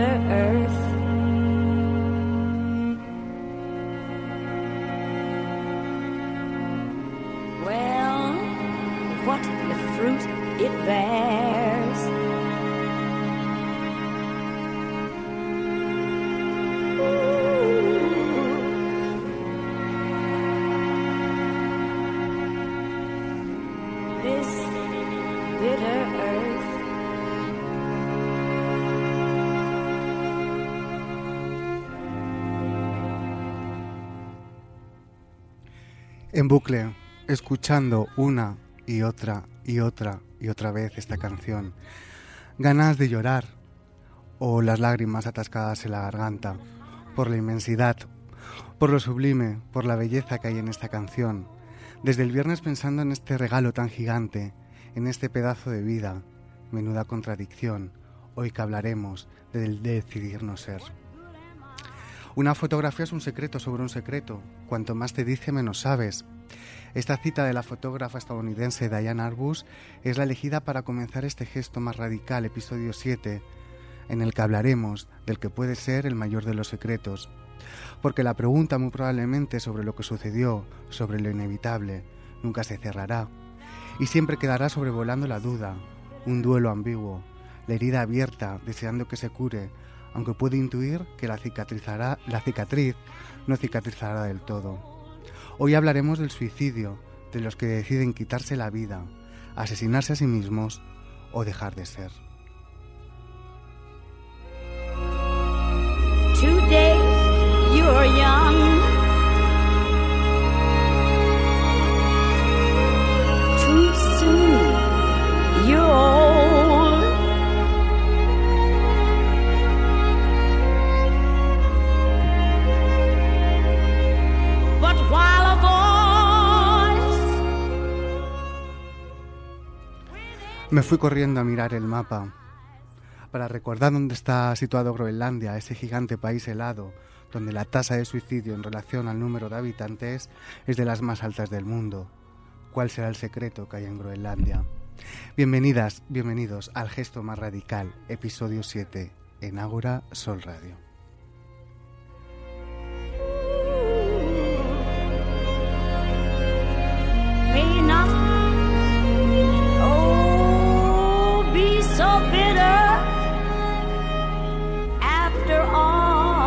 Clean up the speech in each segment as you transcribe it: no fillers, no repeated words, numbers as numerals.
bitter earth. Well, what the fruit it bears. This bitter earth. En bucle, escuchando una y otra y otra y otra vez esta canción. Ganas de llorar o las lágrimas atascadas en la garganta por la inmensidad, por lo sublime, por la belleza que hay en esta canción. Desde el viernes pensando en este regalo tan gigante, en este pedazo de vida, menuda contradicción, hoy que hablaremos del decidirnos ser. Una fotografía es un secreto sobre un secreto. Cuanto más te dice, menos sabes. Esta cita de la fotógrafa estadounidense Diane Arbus es la elegida para comenzar este gesto más radical, episodio 7, en el que hablaremos del que puede ser el mayor de los secretos. Porque la pregunta muy probablemente sobre lo que sucedió, sobre lo inevitable, nunca se cerrará. Y siempre quedará sobrevolando la duda, un duelo ambiguo, la herida abierta, deseando que se cure, aunque puede intuir que la cicatriz no cicatrizará del todo. Hoy hablaremos del suicidio, de los que deciden quitarse la vida, asesinarse a sí mismos o dejar de ser. Today you're young. Too soon you're old. But while a voice. Me fui corriendo a mirar el mapa para recordar dónde está situado Groenlandia, ese gigante país helado, donde la tasa de suicidio en relación al número de habitantes es de las más altas del mundo. ¿Cuál será el secreto que hay en Groenlandia? Bienvenidas, bienvenidos al Gesto Más Radical, episodio 7, en Ágora Sol Radio. May not, oh, be so bitter after all.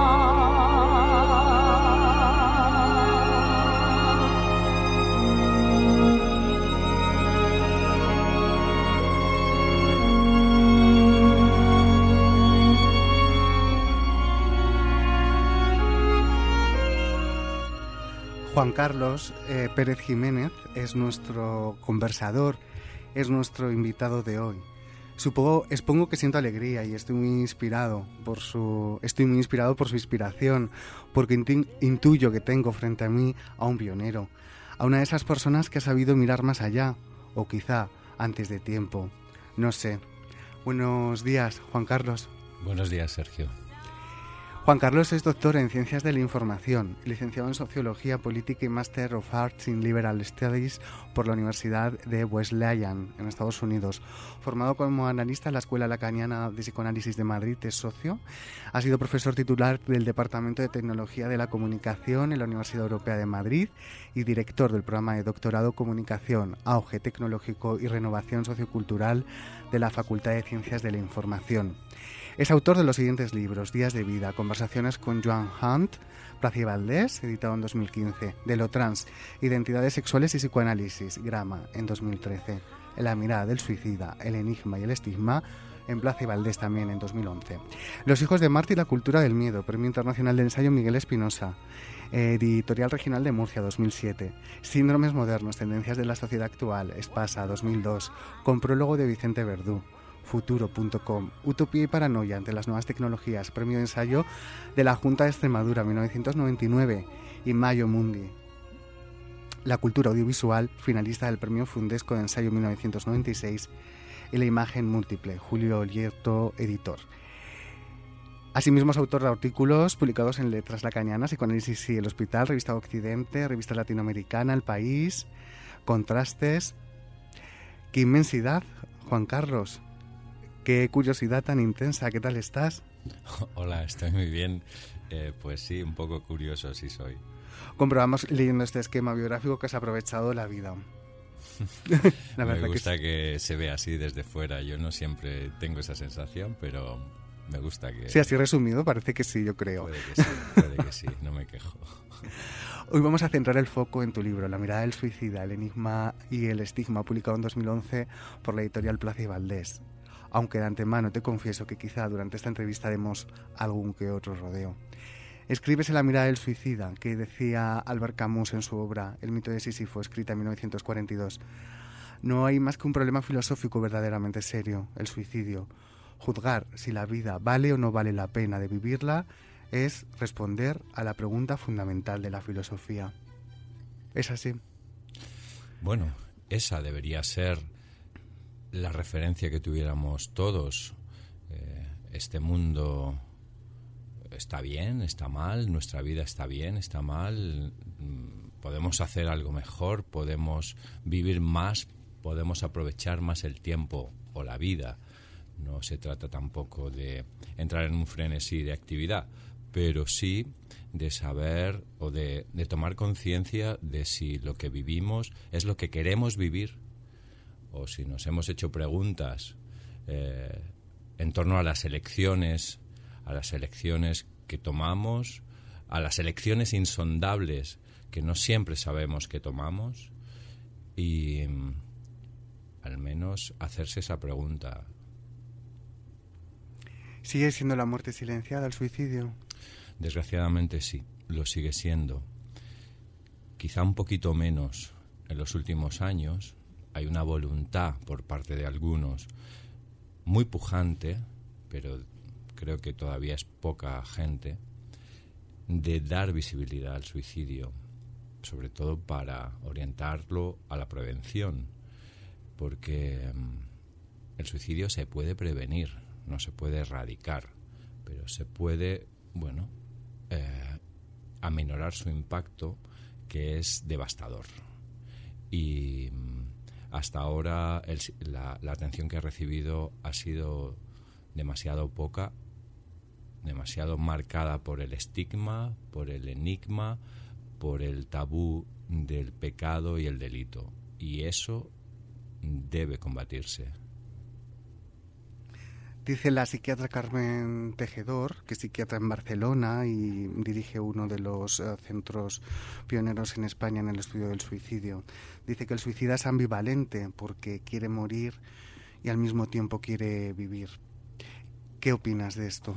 Juan Carlos Pérez Jiménez es nuestro conversador, es nuestro invitado de hoy. Expongo que siento alegría y estoy muy inspirado por su inspiración, porque intuyo que tengo frente a mí a un pionero, a una de esas personas que ha sabido mirar más allá, o quizá antes de tiempo. No sé. Buenos días, Juan Carlos. Buenos días, Sergio. Juan Carlos es doctor en Ciencias de la Información, licenciado en Sociología Política y Master of Arts in Liberal Studies por la Universidad de Wesleyan, en Estados Unidos. Formado como analista en la Escuela Lacaniana de Psicoanálisis de Madrid, es socio. Ha sido profesor titular del Departamento de Tecnología de la Comunicación en la Universidad Europea de Madrid y director del programa de doctorado Comunicación, Auge Tecnológico y Renovación Sociocultural de la Facultad de Ciencias de la Información. Es autor de los siguientes libros: Días de vida, conversaciones con Joan Hunt, Plaza y Valdés, editado en 2015, De lo trans, Identidades sexuales y psicoanálisis, Grama, en 2013, En la mirada del suicida, El enigma y el estigma, en Plaza y Valdés también en 2011. Los hijos de Marte y la cultura del miedo, Premio Internacional de Ensayo Miguel Espinosa, Editorial Regional de Murcia, 2007. Síndromes modernos, tendencias de la sociedad actual, Espasa, 2002, con prólogo de Vicente Verdú. Futuro.com, Utopía y paranoia ante las nuevas tecnologías, premio de ensayo de la Junta de Extremadura, 1999, y Mayo Mundi. La cultura audiovisual, finalista del premio Fundesco de ensayo 1996, y la imagen múltiple, Julio Olierto, editor. Asimismo es autor de artículos publicados en Letras Lacanianas, Psicoanálisis y el Hospital, Revista Occidente, Revista Latinoamericana, El País, Contrastes. ¡Qué inmensidad, Juan Carlos! Qué curiosidad tan intensa, ¿qué tal estás? Hola, estoy muy bien. Pues sí, un poco curioso sí soy. Comprobamos leyendo este esquema biográfico que has aprovechado la vida. La verdad me gusta que se vea así desde fuera. Yo no siempre tengo esa sensación, pero me gusta que... Sí, así resumido parece que sí, yo creo. Puede que sí, no me quejo. Hoy vamos a centrar el foco en tu libro, La mirada del suicida, el enigma y el estigma, publicado en 2011 por la editorial Plaza y Valdés. Aunque de antemano te confieso que quizá durante esta entrevista demos algún que otro rodeo. Escribes en La mirada del suicida, que decía Albert Camus en su obra El mito de Sísifo, escrita en 1942. No hay más que un problema filosófico verdaderamente serio, el suicidio. Juzgar si la vida vale o no vale la pena de vivirla es responder a la pregunta fundamental de la filosofía. ¿Es así? Bueno, esa debería ser la referencia que tuviéramos todos. Este mundo está bien, está mal, nuestra vida está bien, está mal, podemos hacer algo mejor, podemos vivir más, podemos aprovechar más el tiempo o la vida. No se trata tampoco de entrar en un frenesí de actividad, pero sí de saber o de tomar conciencia de si lo que vivimos es lo que queremos vivir, o si nos hemos hecho preguntas en torno a las elecciones que tomamos, a las elecciones insondables que no siempre sabemos que tomamos, y al menos hacerse esa pregunta. ¿Sigue siendo la muerte silenciada el suicidio? Desgraciadamente sí, lo sigue siendo. Quizá un poquito menos en los últimos años. Hay una voluntad por parte de algunos muy pujante, pero creo que todavía es poca gente, de dar visibilidad al suicidio, sobre todo para orientarlo a la prevención, porque el suicidio se puede prevenir, no se puede erradicar, pero se puede, aminorar su impacto, que es devastador. Y hasta ahora la atención que ha recibido ha sido demasiado poca, demasiado marcada por el estigma, por el enigma, por el tabú del pecado y el delito. Y eso debe combatirse. Dice la psiquiatra Carmen Tejedor, que es psiquiatra en Barcelona y dirige uno de los centros pioneros en España en el estudio del suicidio. Dice que el suicida es ambivalente porque quiere morir y al mismo tiempo quiere vivir. ¿Qué opinas de esto?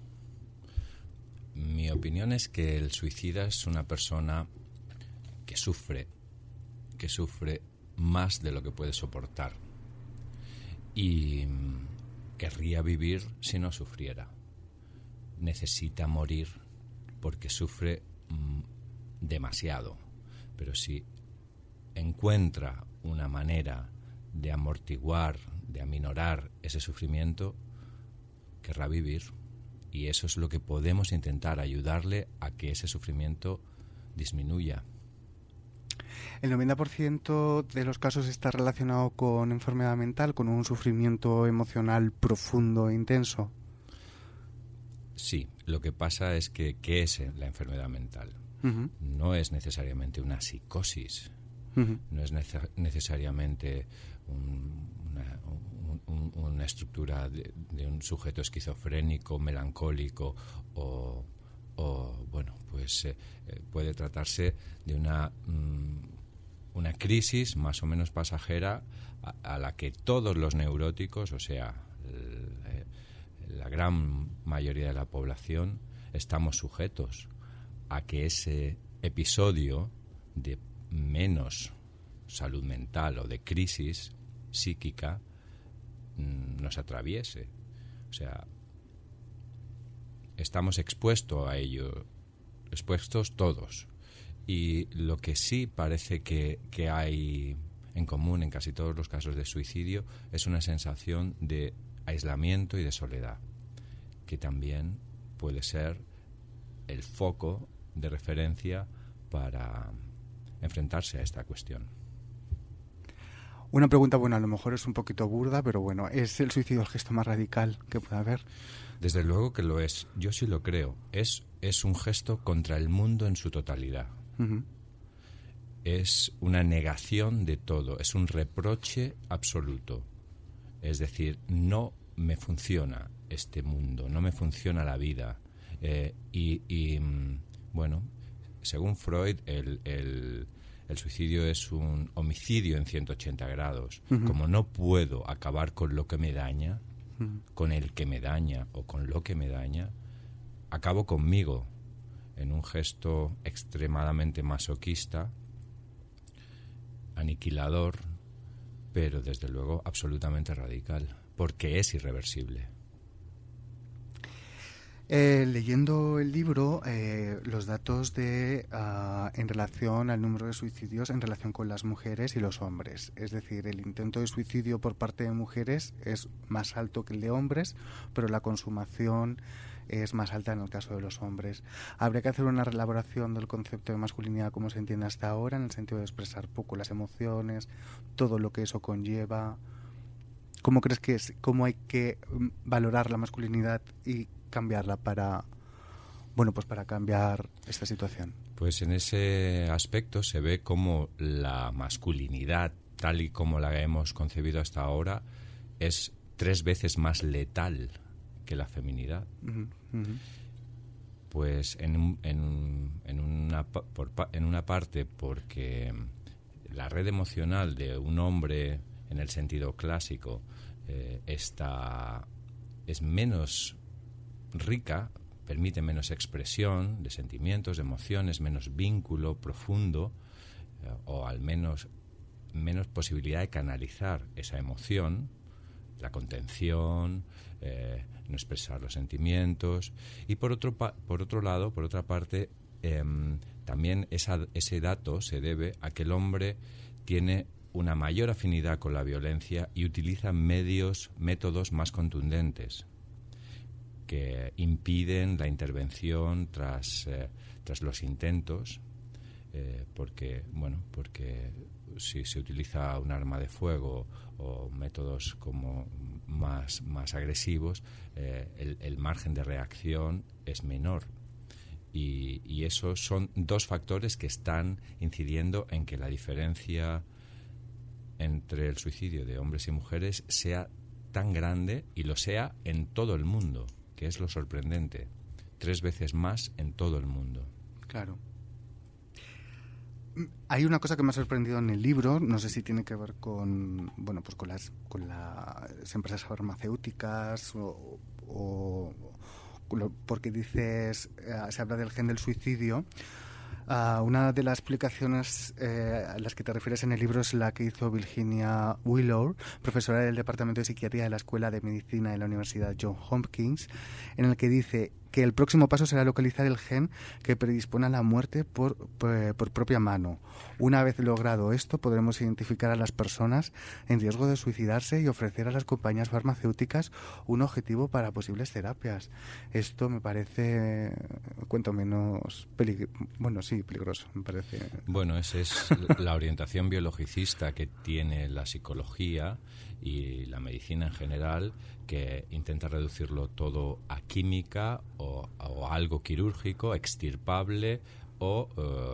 Mi opinión es que el suicida es una persona que sufre más de lo que puede soportar y querría vivir si no sufriera. Necesita morir porque sufre demasiado, pero si encuentra una manera de amortiguar, de aminorar ese sufrimiento, querrá vivir. Y eso es lo que podemos intentar, ayudarle a que ese sufrimiento disminuya. El 90% de los casos está relacionado con enfermedad mental, con un sufrimiento emocional profundo e intenso. Sí, lo que pasa es que ¿qué es la enfermedad mental? Uh-huh. No es necesariamente una psicosis, uh-huh. No es necesariamente una estructura de un sujeto esquizofrénico, melancólico o puede tratarse de una crisis más o menos pasajera a la que todos los neuróticos, o sea, la gran mayoría de la población, estamos sujetos a que ese episodio de menos salud mental o de crisis psíquica nos atraviese. O sea, estamos expuestos a ello, expuestos todos. Y lo que sí parece que hay en común en casi todos los casos de suicidio es una sensación de aislamiento y de soledad, que también puede ser el foco de referencia para enfrentarse a esta cuestión. Una pregunta, bueno, a lo mejor es un poquito burda, pero bueno, ¿es el suicidio el gesto más radical que puede haber? Desde luego que lo es. Yo sí lo creo. Es un gesto contra el mundo en su totalidad. Uh-huh. Es una negación de todo. Es un reproche absoluto. Es decir, no me funciona este mundo, no me funciona la vida. Bueno, según Freud, el suicidio es un homicidio en 180 grados. Uh-huh. Como no puedo acabar con lo que me daña, Uh-huh. con el que me daña o con lo que me daña, acabo conmigo en un gesto extremadamente masoquista, aniquilador, pero desde luego absolutamente radical, porque es irreversible. Leyendo el libro, los datos en relación al número de suicidios en relación con las mujeres y los hombres. Es decir, el intento de suicidio por parte de mujeres es más alto que el de hombres, pero la consumación es más alta en el caso de los hombres. Habría que hacer una reelaboración del concepto de masculinidad como se entiende hasta ahora, en el sentido de expresar poco las emociones, todo lo que eso conlleva. ¿Cómo crees que es? ¿Cómo hay que valorar la masculinidad y cambiarla para cambiar esta situación? Pues en ese aspecto se ve cómo la masculinidad, tal y como la hemos concebido hasta ahora, es 3 veces más letal que la feminidad. Uh-huh, uh-huh. Pues en una parte porque la red emocional de un hombre en el sentido clásico es menos rica, permite menos expresión de sentimientos, de emociones, menos vínculo profundo, o al menos posibilidad de canalizar esa emoción, la contención, no expresar los sentimientos. Y por otra parte, también ese dato se debe a que el hombre tiene una mayor afinidad con la violencia y utiliza métodos más contundentes que impiden la intervención tras los intentos, porque si se utiliza un arma de fuego o métodos como más agresivos, el margen de reacción es menor. Y esos son 2 factores que están incidiendo en que la diferencia entre el suicidio de hombres y mujeres sea tan grande, y lo sea en todo el mundo, que es lo sorprendente. 3 veces más en todo el mundo. Claro. Hay una cosa que me ha sorprendido en el libro, no sé si tiene que ver con las empresas farmacéuticas o porque dices, se habla del gen del suicidio. Una de las explicaciones a las que te refieres en el libro es la que hizo Virginia Wheeler, profesora del Departamento de Psiquiatría de la Escuela de Medicina de la Universidad Johns Hopkins, en el que dice que el próximo paso será localizar el gen que predispone a la muerte por propia mano. Una vez logrado esto, podremos identificar a las personas en riesgo de suicidarse y ofrecer a las compañías farmacéuticas un objetivo para posibles terapias. Esto me parece, cuanto menos peligroso, me parece. Bueno, esa es la orientación biologicista que tiene la psicología y la medicina en general, que intenta reducirlo todo a química o a algo quirúrgico, extirpable o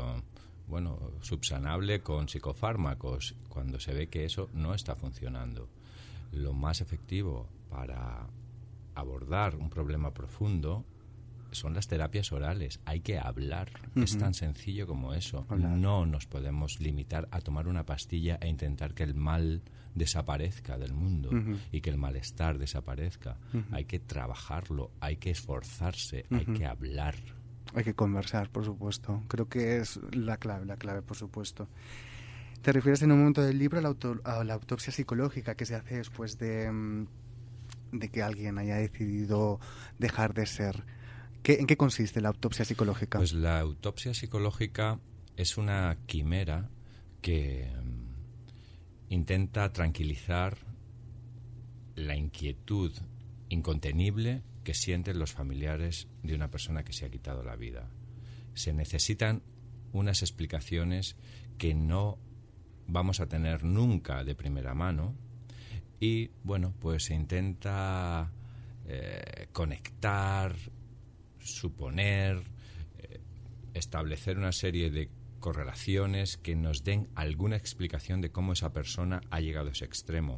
subsanable con psicofármacos, cuando se ve que eso no está funcionando. Lo más efectivo para abordar un problema profundo son las terapias orales. Hay que hablar. Uh-huh. Es tan sencillo como eso. Hola. No nos podemos limitar a tomar una pastilla e intentar que el mal desaparezca del mundo. Uh-huh. Y que el malestar desaparezca. Uh-huh. Hay que trabajarlo, hay que esforzarse, uh-huh. Hay que hablar. Hay que conversar, por supuesto. Creo que es la clave, por supuesto. Te refieres en un momento del libro a la autopsia psicológica que se hace después de que alguien haya decidido dejar de ser. ¿En qué consiste la autopsia psicológica? Pues la autopsia psicológica es una quimera que intenta tranquilizar la inquietud incontenible que sienten los familiares de una persona que se ha quitado la vida. Se necesitan unas explicaciones que no vamos a tener nunca de primera mano, y bueno, pues se intenta conectar, suponer, establecer una serie de correlaciones que nos den alguna explicación de cómo esa persona ha llegado a ese extremo.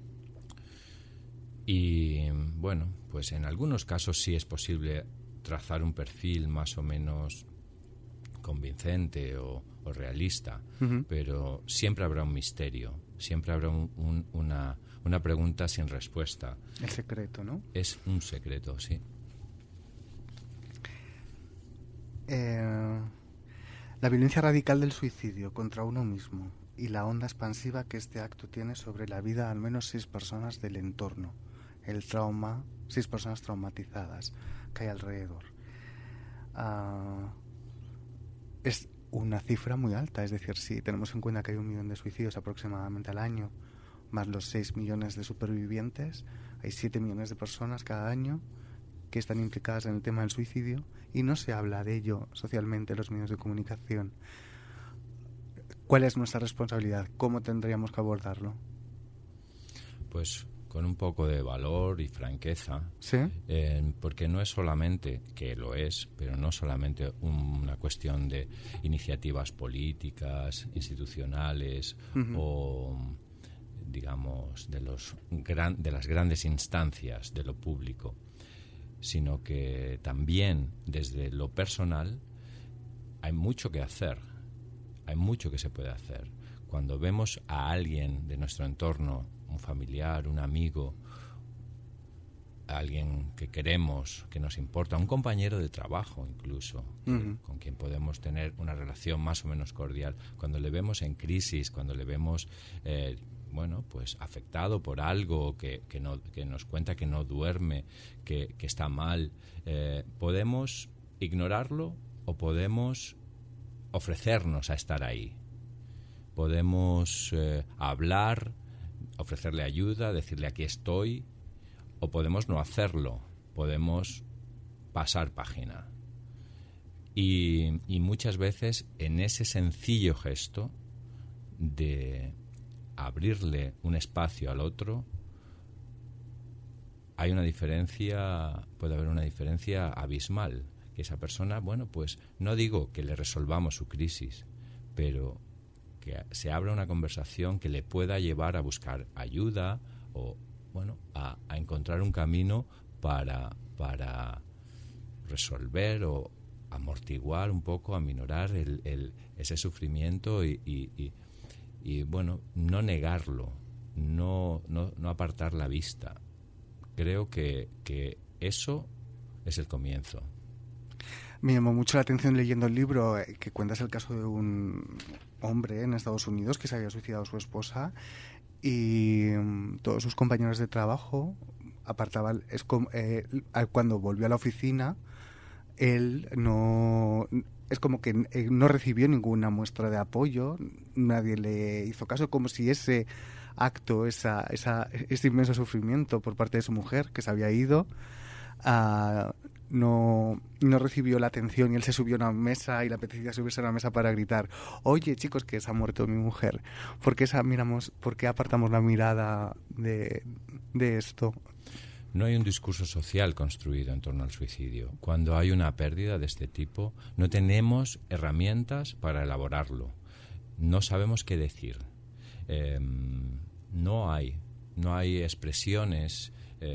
Y bueno, pues en algunos casos sí es posible trazar un perfil más o menos convincente o realista, pero siempre habrá un misterio, siempre habrá una pregunta sin respuesta. El secreto, ¿no? Es un secreto, sí. La violencia radical del suicidio contra uno mismo y la onda expansiva que este acto tiene sobre la vida de al menos 6 personas del entorno. El trauma, 6 personas traumatizadas que hay alrededor. Es una cifra muy alta, es decir, si tenemos en cuenta que hay 1 millón de suicidios aproximadamente al año, más los 6 millones de supervivientes, hay 7 millones de personas cada año que están implicadas en el tema del suicidio y no se habla de ello socialmente en los medios de comunicación. ¿Cuál es nuestra responsabilidad? ¿Cómo tendríamos que abordarlo? Pues con un poco de valor y franqueza, ¿sí? Porque no es solamente, que lo es, pero no solamente una cuestión de iniciativas políticas, institucionales o, digamos, de las grandes instancias de lo público, sino que también desde lo personal hay mucho que hacer, hay mucho que se puede hacer. Cuando vemos a alguien de nuestro entorno, un familiar, un amigo, alguien que queremos, que nos importa, un compañero de trabajo incluso, con quien podemos tener una relación más o menos cordial, cuando le vemos en crisis, cuando le vemos bueno, pues afectado por algo, que nos cuenta que no duerme, que está mal, podemos ignorarlo o podemos ofrecernos a estar ahí. Podemos hablar, ofrecerle ayuda, decirle aquí estoy, o podemos no hacerlo, podemos pasar página. Y muchas veces en ese sencillo gesto de abrirle un espacio al otro, hay una diferencia, puede haber una diferencia abismal. Que esa persona, bueno, pues no digo que le resolvamos su crisis, pero que se abra una conversación que le pueda llevar a buscar ayuda o, bueno, a encontrar un camino para resolver o amortiguar un poco, aminorar ese sufrimiento y bueno, no negarlo, no apartar la vista. Creo que eso es el comienzo. Me llamó mucho la atención leyendo el libro que cuentas el caso de un hombre en Estados Unidos que se había suicidado a su esposa y todos sus compañeros de trabajo apartaban. Cuando volvió a la oficina, él no... Es como que no recibió ninguna muestra de apoyo, nadie le hizo caso, como si ese acto, ese inmenso sufrimiento por parte de su mujer, que se había ido, no recibió la atención, y él se subió a una mesa y le apetecía subirse a una mesa para gritar: oye, chicos, que se ha muerto mi mujer. ¿Por qué apartamos la mirada de esto? No hay un discurso social construido en torno al suicidio. Cuando hay una pérdida de este tipo, no tenemos herramientas para elaborarlo. No sabemos qué decir. No hay expresiones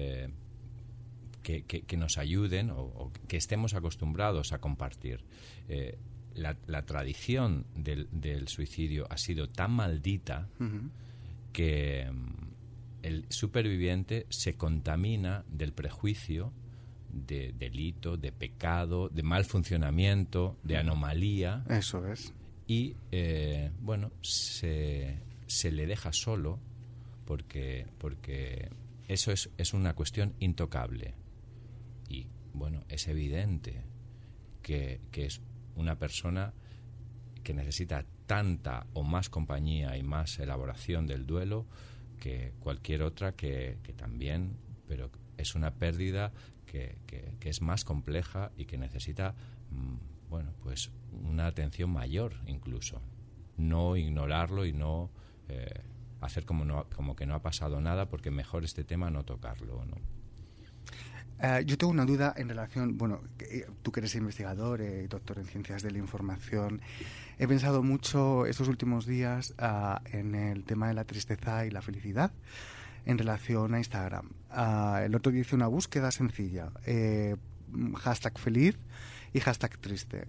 que nos ayuden o que estemos acostumbrados a compartir. La tradición del suicidio ha sido tan maldita que el superviviente se contamina del prejuicio, de delito, de pecado, de mal funcionamiento, de anomalía. Eso es. Y, bueno, se le deja solo porque eso es una cuestión intocable. Y, bueno, es evidente que es una persona que necesita tanta o más compañía y más elaboración del duelo que cualquier otra que también, pero es una pérdida que es más compleja y que necesita, bueno, pues una atención mayor incluso. no ignorarlo y no hacer como que no ha pasado nada, porque mejor este tema no tocarlo, ¿no? Yo tengo una duda en relación, bueno, tú que eres investigador y doctor en ciencias de la información, he pensado mucho estos últimos días en el tema de la tristeza y la felicidad en relación a Instagram. El otro día hice una búsqueda sencilla, hashtag feliz y hashtag triste.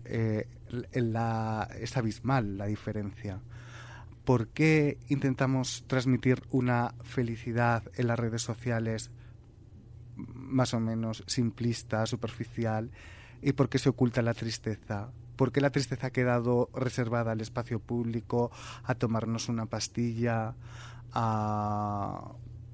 Es abismal la diferencia. ¿Por qué intentamos transmitir una felicidad en las redes sociales más o menos simplista, superficial, y por qué se oculta la tristeza? ¿Por qué la tristeza ha quedado reservada al espacio público, a tomarnos una pastilla, a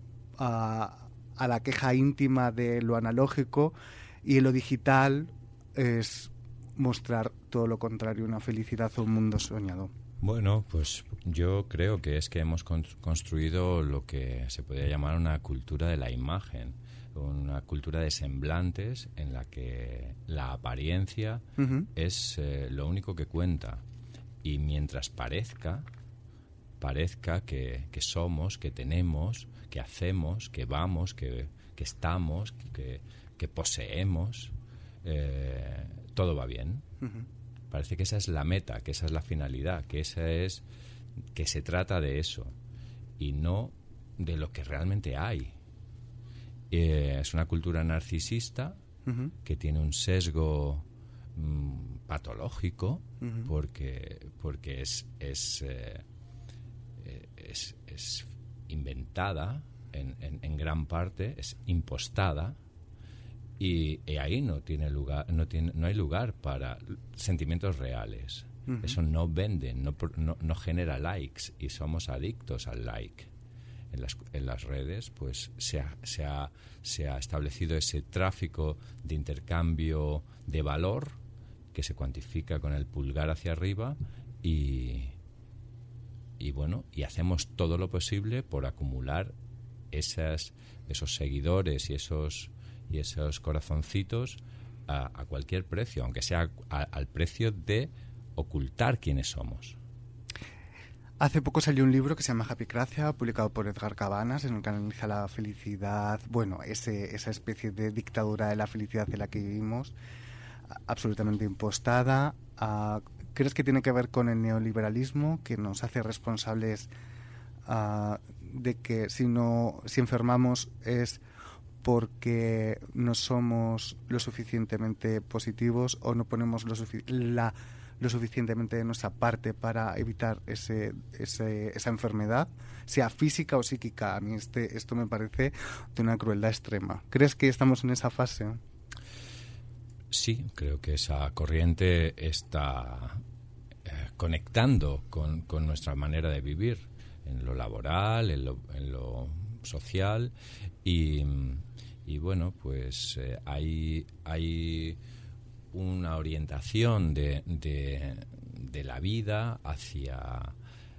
la queja íntima de lo analógico, y en lo digital es mostrar todo lo contrario, una felicidad o un mundo soñado? Bueno, pues yo creo que es que hemos construido lo que se podría llamar una cultura de la imagen, una cultura de semblantes en la que la apariencia es lo único que cuenta. Y mientras parezca que somos, que tenemos, que hacemos, que vamos, que estamos, que poseemos, todo va bien. Parece que esa es la meta, que esa es la finalidad, que se trata de eso y no de lo que realmente hay. Es una cultura narcisista que tiene un sesgo patológico porque es inventada en gran parte, es impostada, y ahí no hay lugar para sentimientos reales. Eso no vende, no genera likes, y somos adictos al like. En las redes pues se ha establecido ese tráfico de intercambio de valor que se cuantifica con el pulgar hacia arriba, y hacemos todo lo posible por acumular esos seguidores y esos corazoncitos a cualquier precio, aunque sea al precio de ocultar quiénes somos. Hace poco salió un libro que se llama Happycracia, publicado por Edgar Cabanas, en el que analiza la felicidad, esa especie de dictadura de la felicidad en la que vivimos, absolutamente impostada. ¿Crees que tiene que ver con el neoliberalismo, que nos hace responsables de que si enfermamos es porque no somos lo suficientemente positivos o no ponemos lo suficientemente de nuestra parte para evitar esa enfermedad, sea física o psíquica? A mí esto me parece de una crueldad extrema. ¿Crees que estamos en esa fase? Sí, creo que esa corriente está conectando con nuestra manera de vivir, en lo laboral, en lo social, y bueno, pues hay una orientación de la vida hacia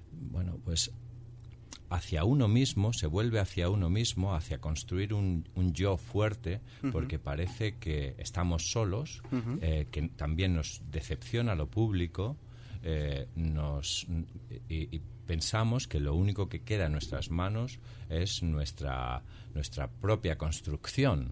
uno mismo, se vuelve hacia uno mismo, hacia construir un yo fuerte, porque parece que estamos solos, que también nos decepciona lo público, y pensamos que lo único que queda en nuestras manos es nuestra propia construcción,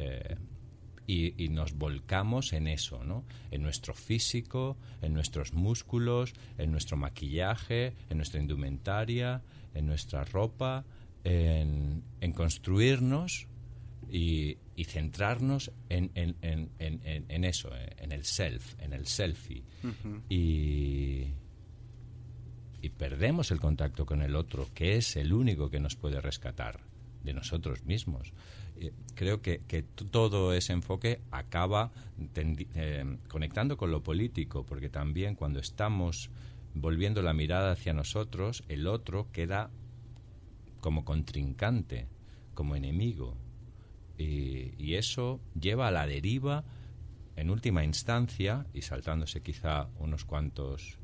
y nos volcamos en eso, ¿no? En nuestro físico, en nuestros músculos, en nuestro maquillaje, en nuestra indumentaria, en nuestra ropa, en construirnos y centrarnos en eso, en el self, en el selfie. Y perdemos el contacto con el otro, que es el único que nos puede rescatar de nosotros mismos. Creo que todo ese enfoque acaba conectando con lo político, porque también cuando estamos volviendo la mirada hacia nosotros, el otro queda como contrincante, como enemigo, y eso lleva a la deriva en última instancia, y saltándose quizá unos cuantos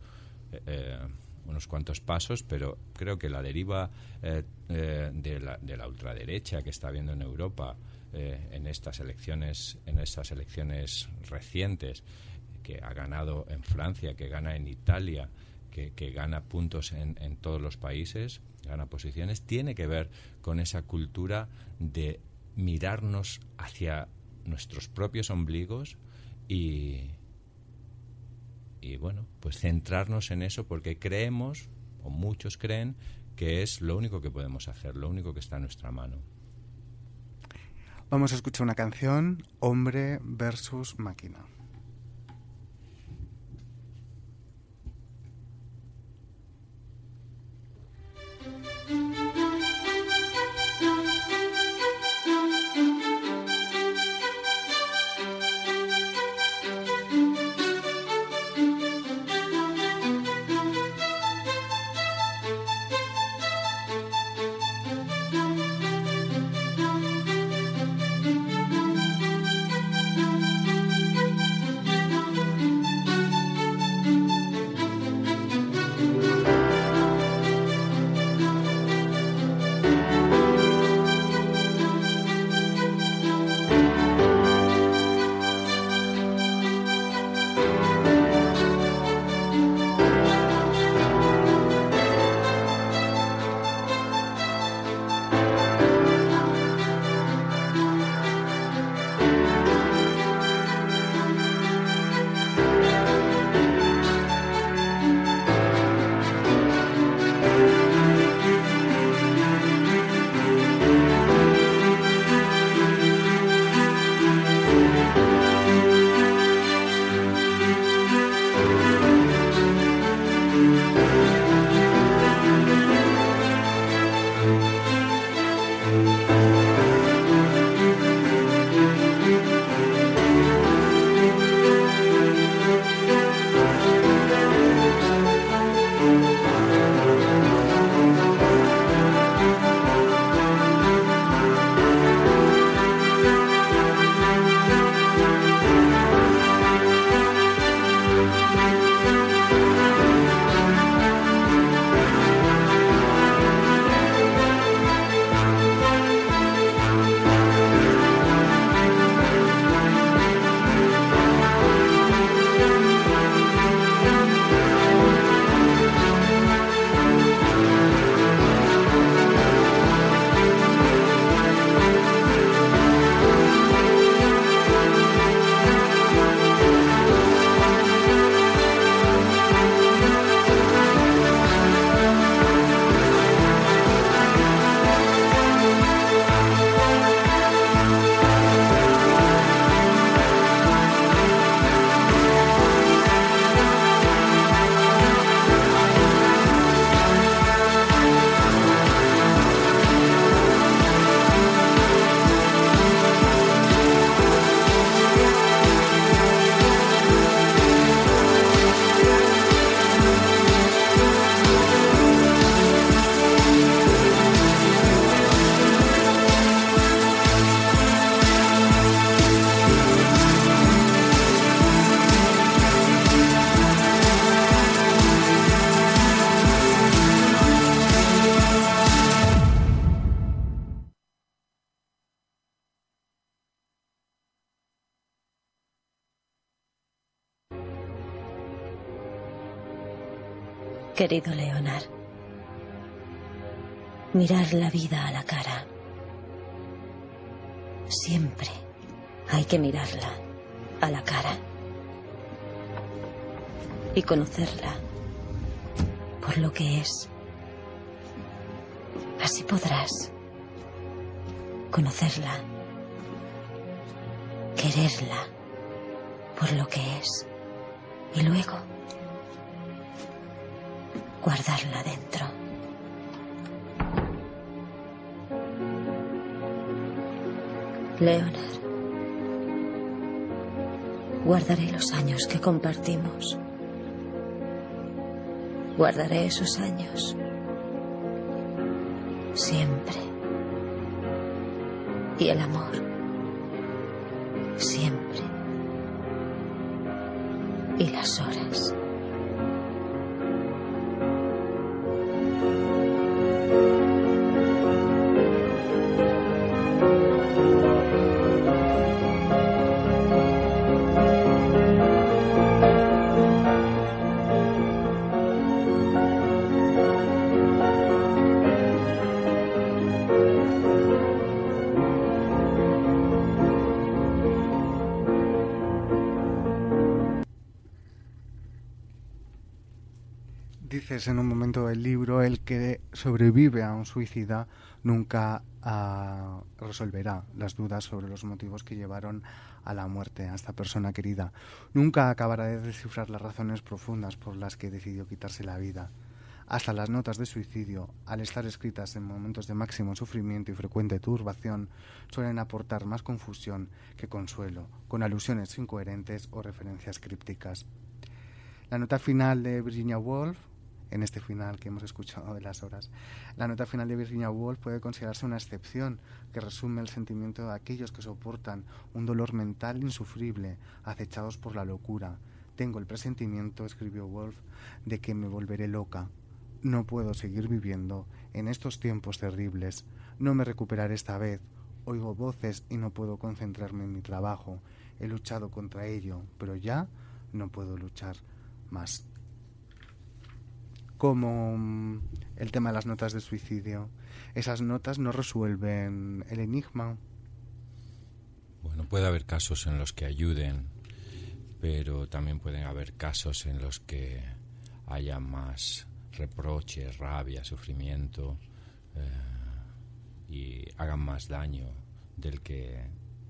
pasos, pero creo que la deriva de la ultraderecha que está habiendo en Europa en estas elecciones recientes, que ha ganado en Francia, que gana en Italia, que gana puntos en todos los países, gana posiciones, tiene que ver con esa cultura de mirarnos hacia nuestros propios ombligos y bueno, pues centrarnos en eso, porque creemos, o muchos creen, que es lo único que podemos hacer, lo único que está en nuestra mano. Vamos a escuchar una canción, Hombre versus Máquina. Querido Leonard, mirar la vida a la cara. Siempre hay que mirarla a la cara y conocerla por lo que es. Así podrás conocerla, quererla por lo que es y luego guardarla dentro. Leonard, guardaré los años que compartimos. Guardaré esos años siempre. Y el amor siempre. Y las horas. Dices en un momento del libro, el que sobrevive a un suicida nunca resolverá las dudas sobre los motivos que llevaron a la muerte a esta persona querida. Nunca acabará de descifrar las razones profundas por las que decidió quitarse la vida. Hasta las notas de suicidio, al estar escritas en momentos de máximo sufrimiento y frecuente turbación, suelen aportar más confusión que consuelo, con alusiones incoherentes o referencias crípticas. La nota final de Virginia Woolf, en este final que hemos escuchado de las horas, la nota final de Virginia Woolf puede considerarse una excepción que resume el sentimiento de aquellos que soportan un dolor mental insufrible, acechados por la locura. Tengo el presentimiento, escribió Woolf, de que me volveré loca. No puedo seguir viviendo en estos tiempos terribles. No me recuperaré esta vez. Oigo voces y no puedo concentrarme en mi trabajo. He luchado contra ello, pero ya no puedo luchar más. Como el tema de las notas de suicidio. Esas notas no resuelven el enigma. Bueno, puede haber casos en los que ayuden, pero también pueden haber casos en los que haya más reproche, rabia, sufrimiento y hagan más daño del que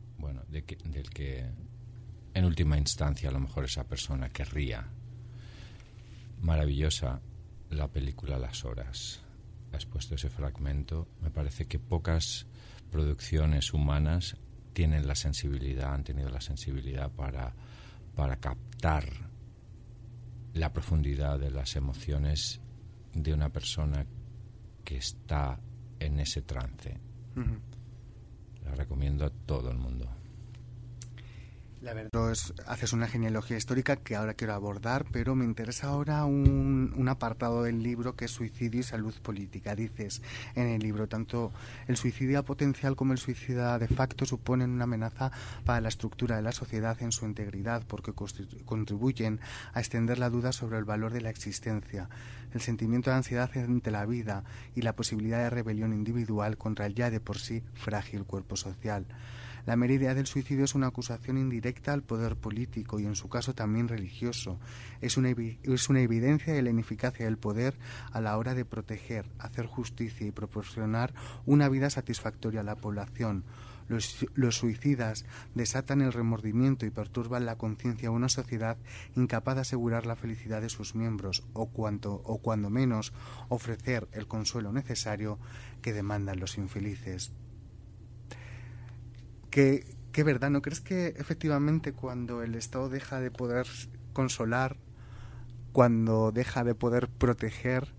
en última instancia a lo mejor esa persona querría. Maravillosa la película Las Horas. Has puesto ese fragmento. Me parece que pocas producciones humanas han tenido la sensibilidad para captar la profundidad de las emociones de una persona que está en ese trance. Uh-huh. La recomiendo a todo el mundo. La verdad es, haces una genealogía histórica que ahora quiero abordar, pero me interesa ahora un apartado del libro que es suicidio y salud política. Dices en el libro, tanto el suicidio potencial como el suicida de facto suponen una amenaza para la estructura de la sociedad en su integridad, porque contribuyen a extender la duda sobre el valor de la existencia, el sentimiento de ansiedad ante la vida y la posibilidad de rebelión individual contra el ya de por sí frágil cuerpo social. La mera idea del suicidio es una acusación indirecta al poder político y en su caso también religioso. Es una evidencia de la ineficacia del poder a la hora de proteger, hacer justicia y proporcionar una vida satisfactoria a la población. Los suicidas desatan el remordimiento y perturban la conciencia de una sociedad incapaz de asegurar la felicidad de sus miembros o cuando menos ofrecer el consuelo necesario que demandan los infelices. ¿Qué verdad? ¿No crees que efectivamente cuando el Estado deja de poder consolar, cuando deja de poder proteger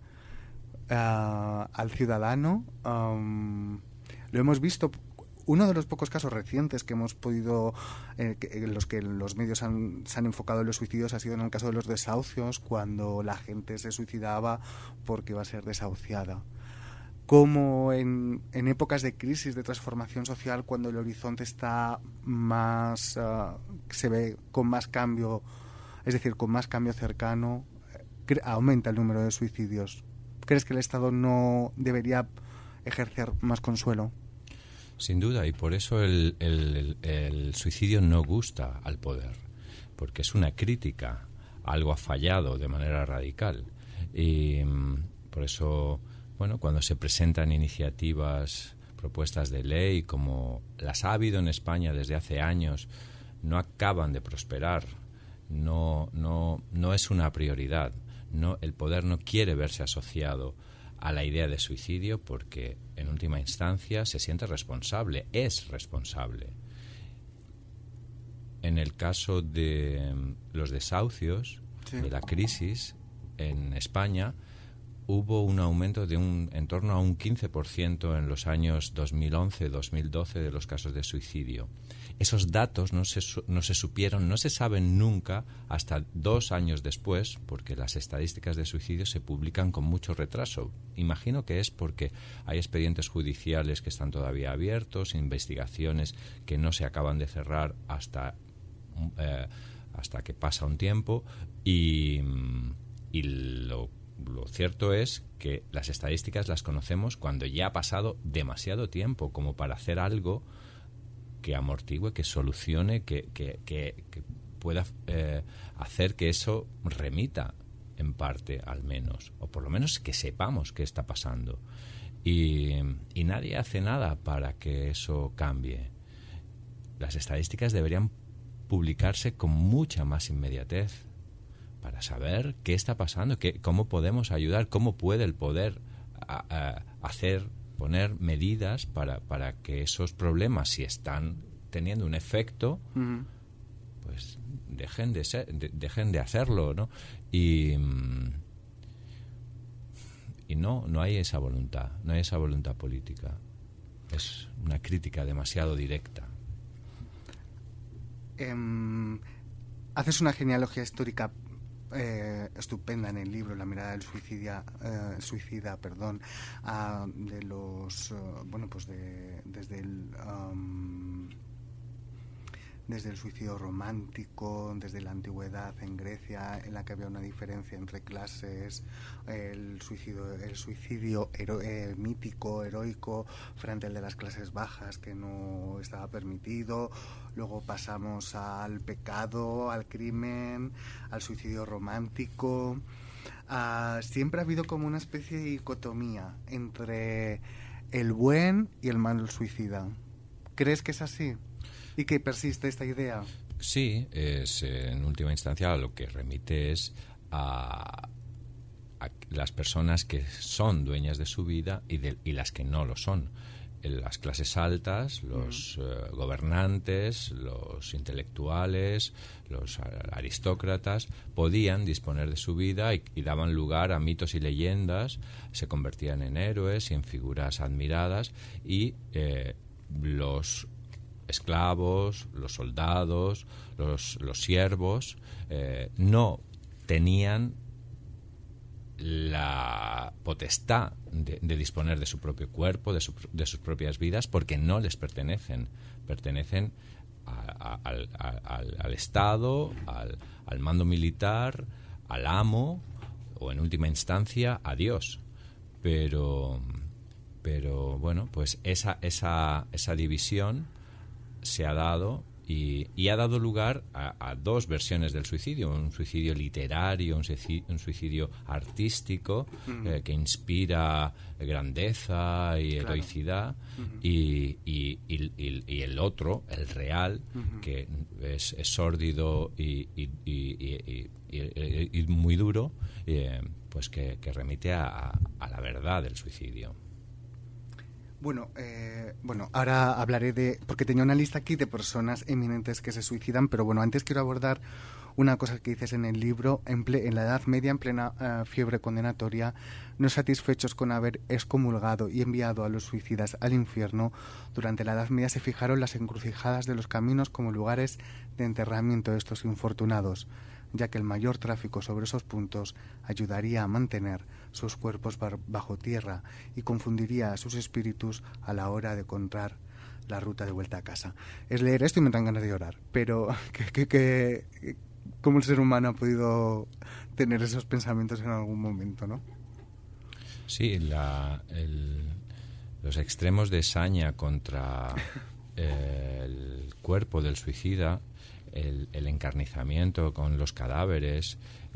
al ciudadano, lo hemos visto? Uno de los pocos casos recientes que hemos podido, en los que los medios se han enfocado en los suicidios, ha sido en el caso de los desahucios, cuando la gente se suicidaba porque iba a ser desahuciada. Como en épocas de crisis, de transformación social, cuando el horizonte está más, se ve con más cambio, es decir, con más cambio cercano, aumenta el número de suicidios. ¿Crees que el Estado no debería ejercer más consuelo? Sin duda, y por eso el suicidio no gusta al poder, porque es una crítica, algo ha fallado de manera radical. Y por eso, bueno, cuando se presentan iniciativas, propuestas de ley, como las ha habido en España desde hace años, no acaban de prosperar, no es una prioridad. No, el poder no quiere verse asociado a la idea de suicidio porque en última instancia se siente responsable, es responsable. En el caso de los desahucios, sí, de la crisis en España, hubo un aumento de en torno a un 15% en los años 2011-2012 de los casos de suicidio. Esos datos no se supieron, no se saben nunca hasta 2 años después, porque las estadísticas de suicidio se publican con mucho retraso. Imagino que es porque hay expedientes judiciales que están todavía abiertos, investigaciones que no se acaban de cerrar hasta que pasa un tiempo y lo cierto es que las estadísticas las conocemos cuando ya ha pasado demasiado tiempo como para hacer algo que amortigüe, que solucione, que pueda hacer que eso remita en parte al menos, o por lo menos que sepamos qué está pasando. Y nadie hace nada para que eso cambie. Las estadísticas deberían publicarse con mucha más inmediatez para saber qué está pasando, cómo podemos ayudar, cómo puede el poder poner medidas para que esos problemas, si están teniendo un efecto, pues dejen de hacerlo, ¿no? Y no hay esa voluntad, no hay esa voluntad política. Es una crítica demasiado directa. Haces una genealogía histórica estupenda en el libro, La mirada del suicida, de los desde el suicidio romántico, desde la antigüedad en Grecia, en la que había una diferencia entre clases, el suicidio mítico, heroico, frente al de las clases bajas, que no estaba permitido. Luego pasamos al pecado, al crimen, al suicidio romántico. Siempre ha habido como una especie de dicotomía entre el buen y el mal suicida. ¿Crees que es así? ¿Y que persiste esta idea? Sí, en última instancia lo que remite es a las personas que son dueñas de su vida y las que no lo son. Las clases altas, los gobernantes, los intelectuales, los aristócratas podían disponer de su vida y daban lugar a mitos y leyendas, se convertían en héroes y en figuras admiradas, y los esclavos, los soldados, los siervos no tenían la potestad de disponer de su propio cuerpo, de sus propias vidas, porque no les pertenecen al Estado, al mando militar, al amo, o en última instancia a Dios. Pero bueno, pues esa división se ha dado y ha dado lugar a dos versiones del suicidio: un suicidio literario, un suicidio artístico, que inspira grandeza y heroicidad, y el otro, el real, que es sórdido y muy duro, pues que remite a la verdad del suicidio. Bueno, ahora hablaré porque tenía una lista aquí de personas eminentes que se suicidan, pero bueno, antes quiero abordar una cosa que dices en el libro. En la Edad Media, en plena fiebre condenatoria, no satisfechos con haber excomulgado y enviado a los suicidas al infierno, durante la Edad Media se fijaron las encrucijadas de los caminos como lugares de enterramiento de estos infortunados, ya que el mayor tráfico sobre esos puntos ayudaría a mantener sus cuerpos bajo tierra y confundiría a sus espíritus a la hora de encontrar la ruta de vuelta a casa. Es leer esto y me dan ganas de llorar, pero ¿cómo el ser humano ha podido tener esos pensamientos en algún momento, no? Sí, los extremos de saña contra el cuerpo del suicida, el encarnizamiento con los cadáveres,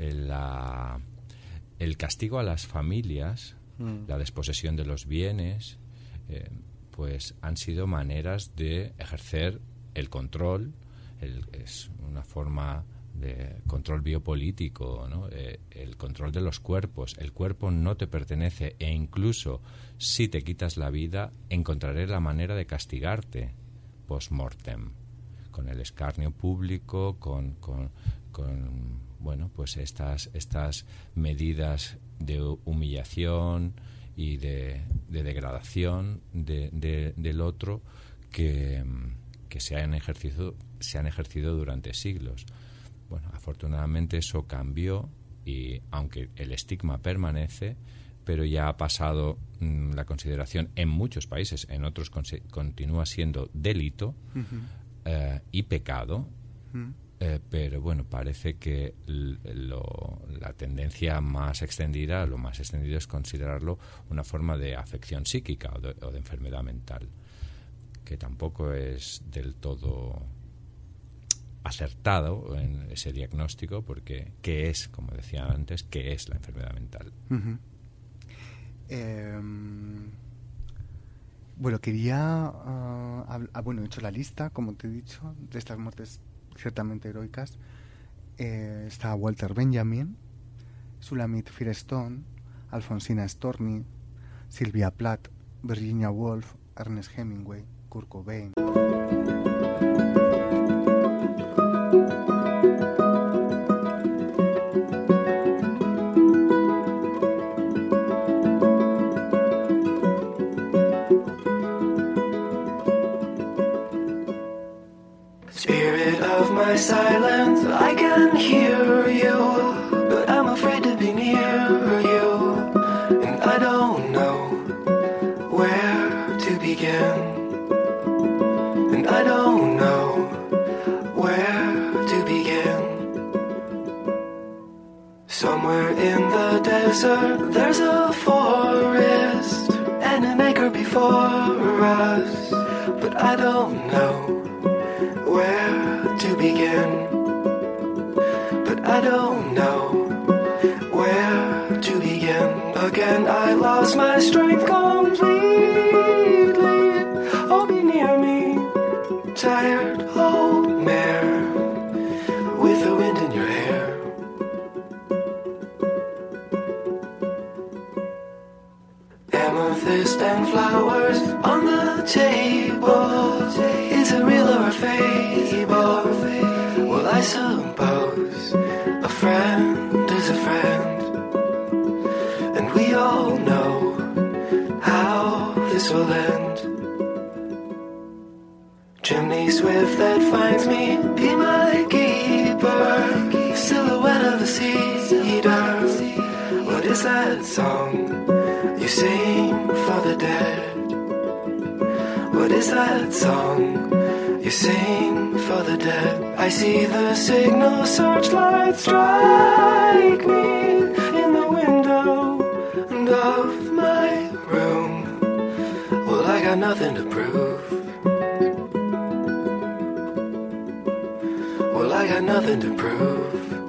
el castigo a las familias, la desposesión de los bienes, pues han sido maneras de ejercer el control. Es una forma de control biopolítico, ¿no? El control de los cuerpos. El cuerpo no te pertenece, e incluso si te quitas la vida, encontraré la manera de castigarte post-mortem, con el escarnio público, con bueno, pues estas medidas de humillación y de degradación del otro que se han ejercido durante siglos. Bueno, afortunadamente eso cambió, y aunque el estigma permanece, pero ya ha pasado la consideración en muchos países, en otros continúa siendo delito y pecado. Pero bueno, parece que la tendencia más extendida, lo más extendido, es considerarlo una forma de afección psíquica o de enfermedad mental, que tampoco es del todo acertado en ese diagnóstico, porque ¿qué es, como decía antes, qué es la enfermedad mental? Uh-huh. Bueno, quería... he hecho la lista, como te he dicho, de estas muertes ciertamente heroicas. Está Walter Benjamin, Shulamit Firestone, Alfonsina Storni, Sylvia Plath, Virginia Woolf, Ernest Hemingway, Kurt Cobain. Spirit of my silence, I can hear you, but I'm afraid to be near you, and I don't know where to begin, and I don't know where to begin. Somewhere in the desert there's a forest and an acre before us, but I don't know where to begin, but I don't know where to begin. Again I lost my strength completely. Oh, be near me, tired old mare with the wind in your hair. Amethyst and flowers on the table. Is it real or a fable? Well, I suppose a friend is a friend, and we all know how this will end. Chimney swift that finds me, be my keeper. Silhouette of a cedar. What is that song you sing for the dead? What is that song you sing for the dead? I see the signal searchlight strike me in the window of my room. Well, I got nothing to prove. Well, I got nothing to prove.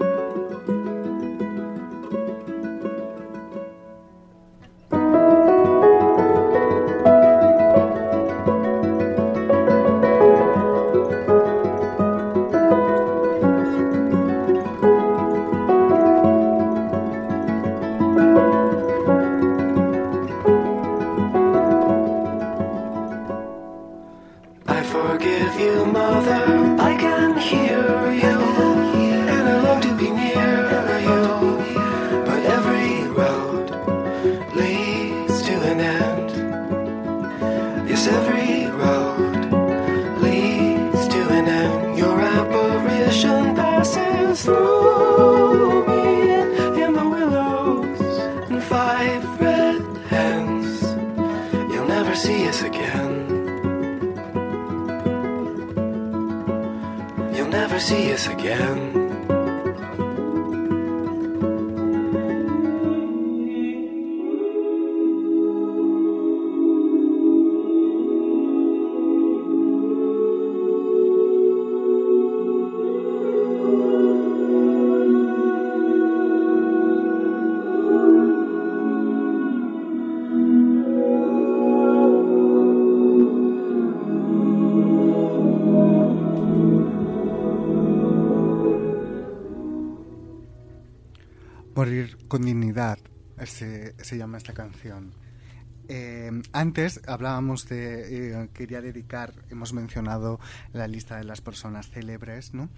Morir con dignidad, se llama esta canción. Antes hablábamos de, hemos mencionado la lista de las personas célebres, ¿no?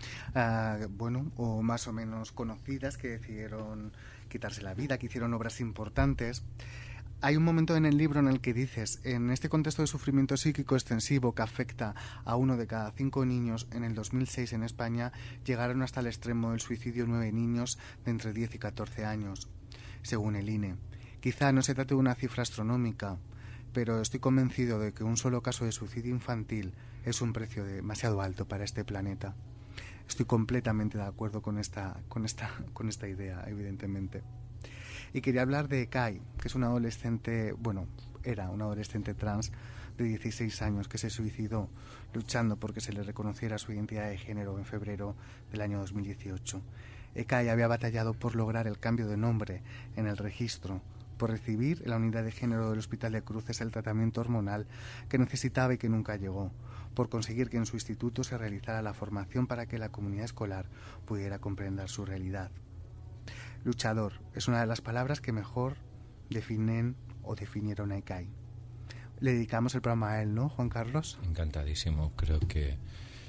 O más o menos conocidas que decidieron quitarse la vida, que hicieron obras importantes. Hay un momento en el libro en el que dices, en este contexto de sufrimiento psíquico extensivo que afecta a 1 de cada 5 niños, en el 2006 en España llegaron hasta el extremo del suicidio 9 niños de entre 10 y 14 años, según el INE. Quizá no se trate de una cifra astronómica, pero estoy convencido de que un solo caso de suicidio infantil es un precio demasiado alto para este planeta. Estoy completamente de acuerdo con esta idea, evidentemente. Y quería hablar de Kai, que es una adolescente, era una adolescente trans de 16 años que se suicidó luchando porque se le reconociera su identidad de género en febrero del año 2018. Ekai había batallado por lograr el cambio de nombre en el registro, por recibir en la unidad de género del Hospital de Cruces el tratamiento hormonal que necesitaba y que nunca llegó, por conseguir que en su instituto se realizara la formación para que la comunidad escolar pudiera comprender su realidad. Luchador es una de las palabras que mejor definen o definieron a Ekai. Le dedicamos el programa a él, ¿no, Juan Carlos? Encantadísimo. Creo que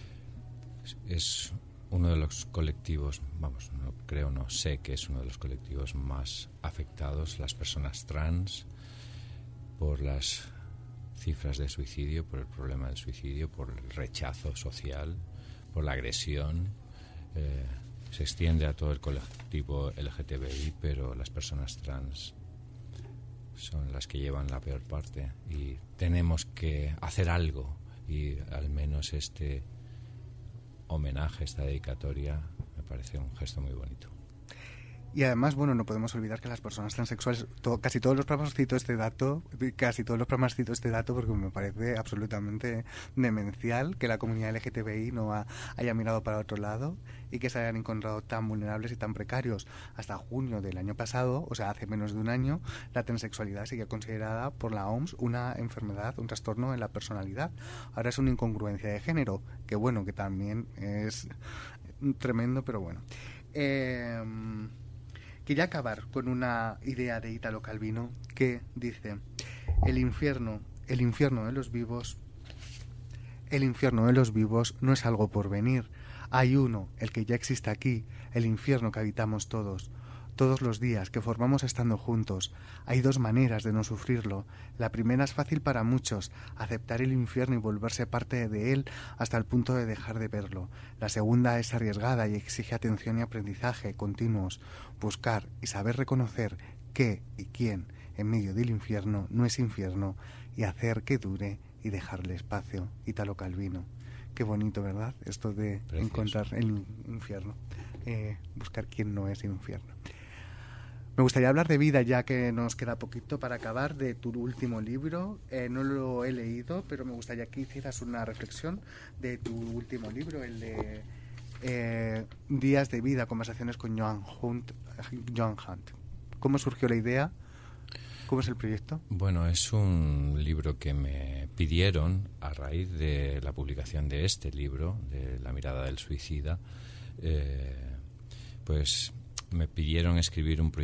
es uno de los colectivos, sé que es uno de los colectivos más afectados, las personas trans, por las cifras de suicidio, por el problema del suicidio, por el rechazo social, por la agresión. Se extiende a todo el colectivo LGTBI, pero las personas trans son las que llevan la peor parte y tenemos que hacer algo, y al menos este homenaje, esta dedicatoria, me parece un gesto muy bonito. Y además, bueno, no podemos olvidar que las personas transexuales, casi todos los programas cito este dato porque me parece absolutamente demencial que la comunidad LGTBI no haya mirado para otro lado y que se hayan encontrado tan vulnerables y tan precarios. Hasta junio del año pasado, o sea, hace menos de un año, la transexualidad sigue considerada por la OMS una enfermedad, un trastorno en la personalidad. Ahora es una incongruencia de género, que bueno, que también es tremendo, pero bueno. Quería acabar con una idea de Italo Calvino que dice: el infierno de los vivos no es algo por venir. Hay uno, el que ya existe aquí, el infierno que habitamos todos los días, que formamos estando juntos. Hay dos maneras de no sufrirlo. La primera es fácil para muchos, aceptar el infierno y volverse parte de él hasta el punto de dejar de verlo. La segunda es arriesgada y exige atención y aprendizaje continuos, buscar y saber reconocer qué y quién en medio del infierno no es infierno y hacer que dure y dejarle espacio. Italo Calvino. Qué bonito, ¿verdad? Esto de Precioso. Encontrar el infierno, buscar quién no es infierno. Me gustaría hablar de vida, ya que nos queda poquito para acabar, de tu último libro. No lo he leído, pero me gustaría que hicieras una reflexión de tu último libro, el de Días de vida, conversaciones con Joan Hunt. ¿Cómo surgió la idea? ¿Cómo es el proyecto? Bueno, es un libro que me pidieron a raíz de la publicación de este libro, de La mirada del suicida. Pues me pidieron escribir un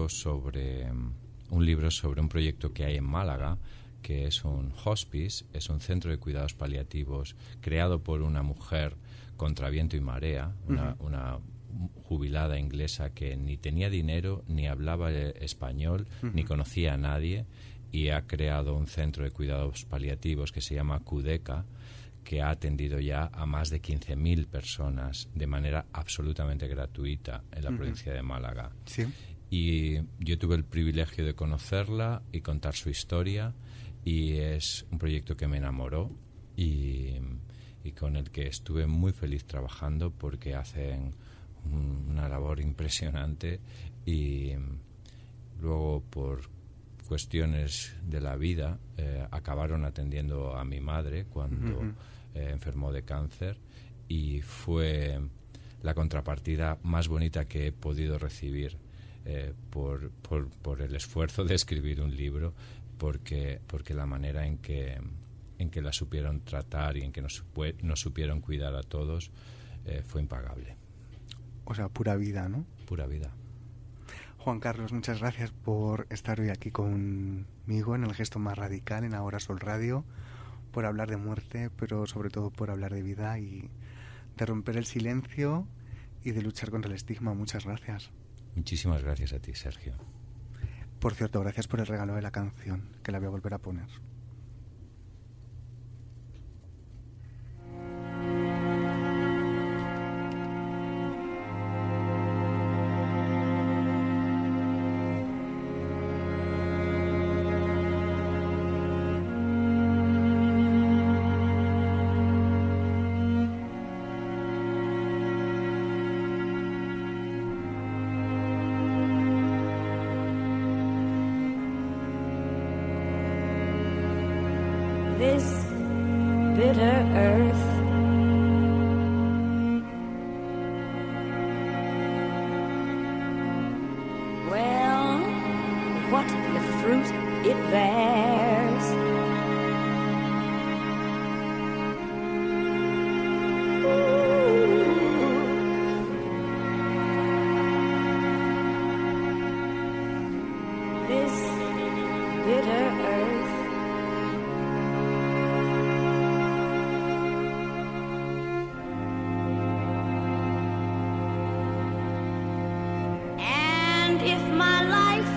libro sobre un proyecto que hay en Málaga, que es un hospice, es un centro de cuidados paliativos creado por una mujer contra viento y marea, una jubilada inglesa que ni tenía dinero, ni hablaba español, ni conocía a nadie, y ha creado un centro de cuidados paliativos que se llama Cudeca, que ha atendido ya a más de 15.000 personas de manera absolutamente gratuita en la provincia de Málaga. Sí. Y yo tuve el privilegio de conocerla y contar su historia, y es un proyecto que me enamoró y con el que estuve muy feliz trabajando, porque hacen una labor impresionante, y luego por cuestiones de la vida acabaron atendiendo a mi madre cuando enfermó de cáncer, y fue la contrapartida más bonita que he podido recibir por el esfuerzo de escribir un libro, porque la manera en que la supieron tratar y en que nos supieron cuidar a todos fue impagable. O sea, pura vida, ¿no? Pura vida. Juan Carlos, muchas gracias por estar hoy aquí conmigo en el gesto más radical, en Ahora Sol Radio, por hablar de muerte, pero sobre todo por hablar de vida y de romper el silencio y de luchar contra el estigma. Muchas gracias. Muchísimas gracias a ti, Sergio. Por cierto, gracias por el regalo de la canción, que la voy a volver a poner. bitter earth. Well, what the fruit it bears. This bitter earth. And if my life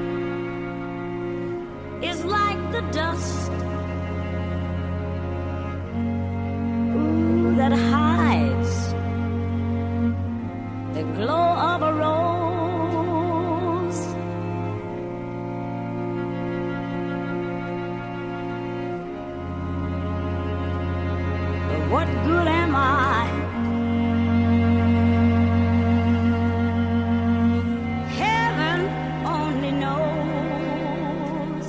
is like the dust, ooh, that hides the glow of a rose. But what good am I? Heaven only knows.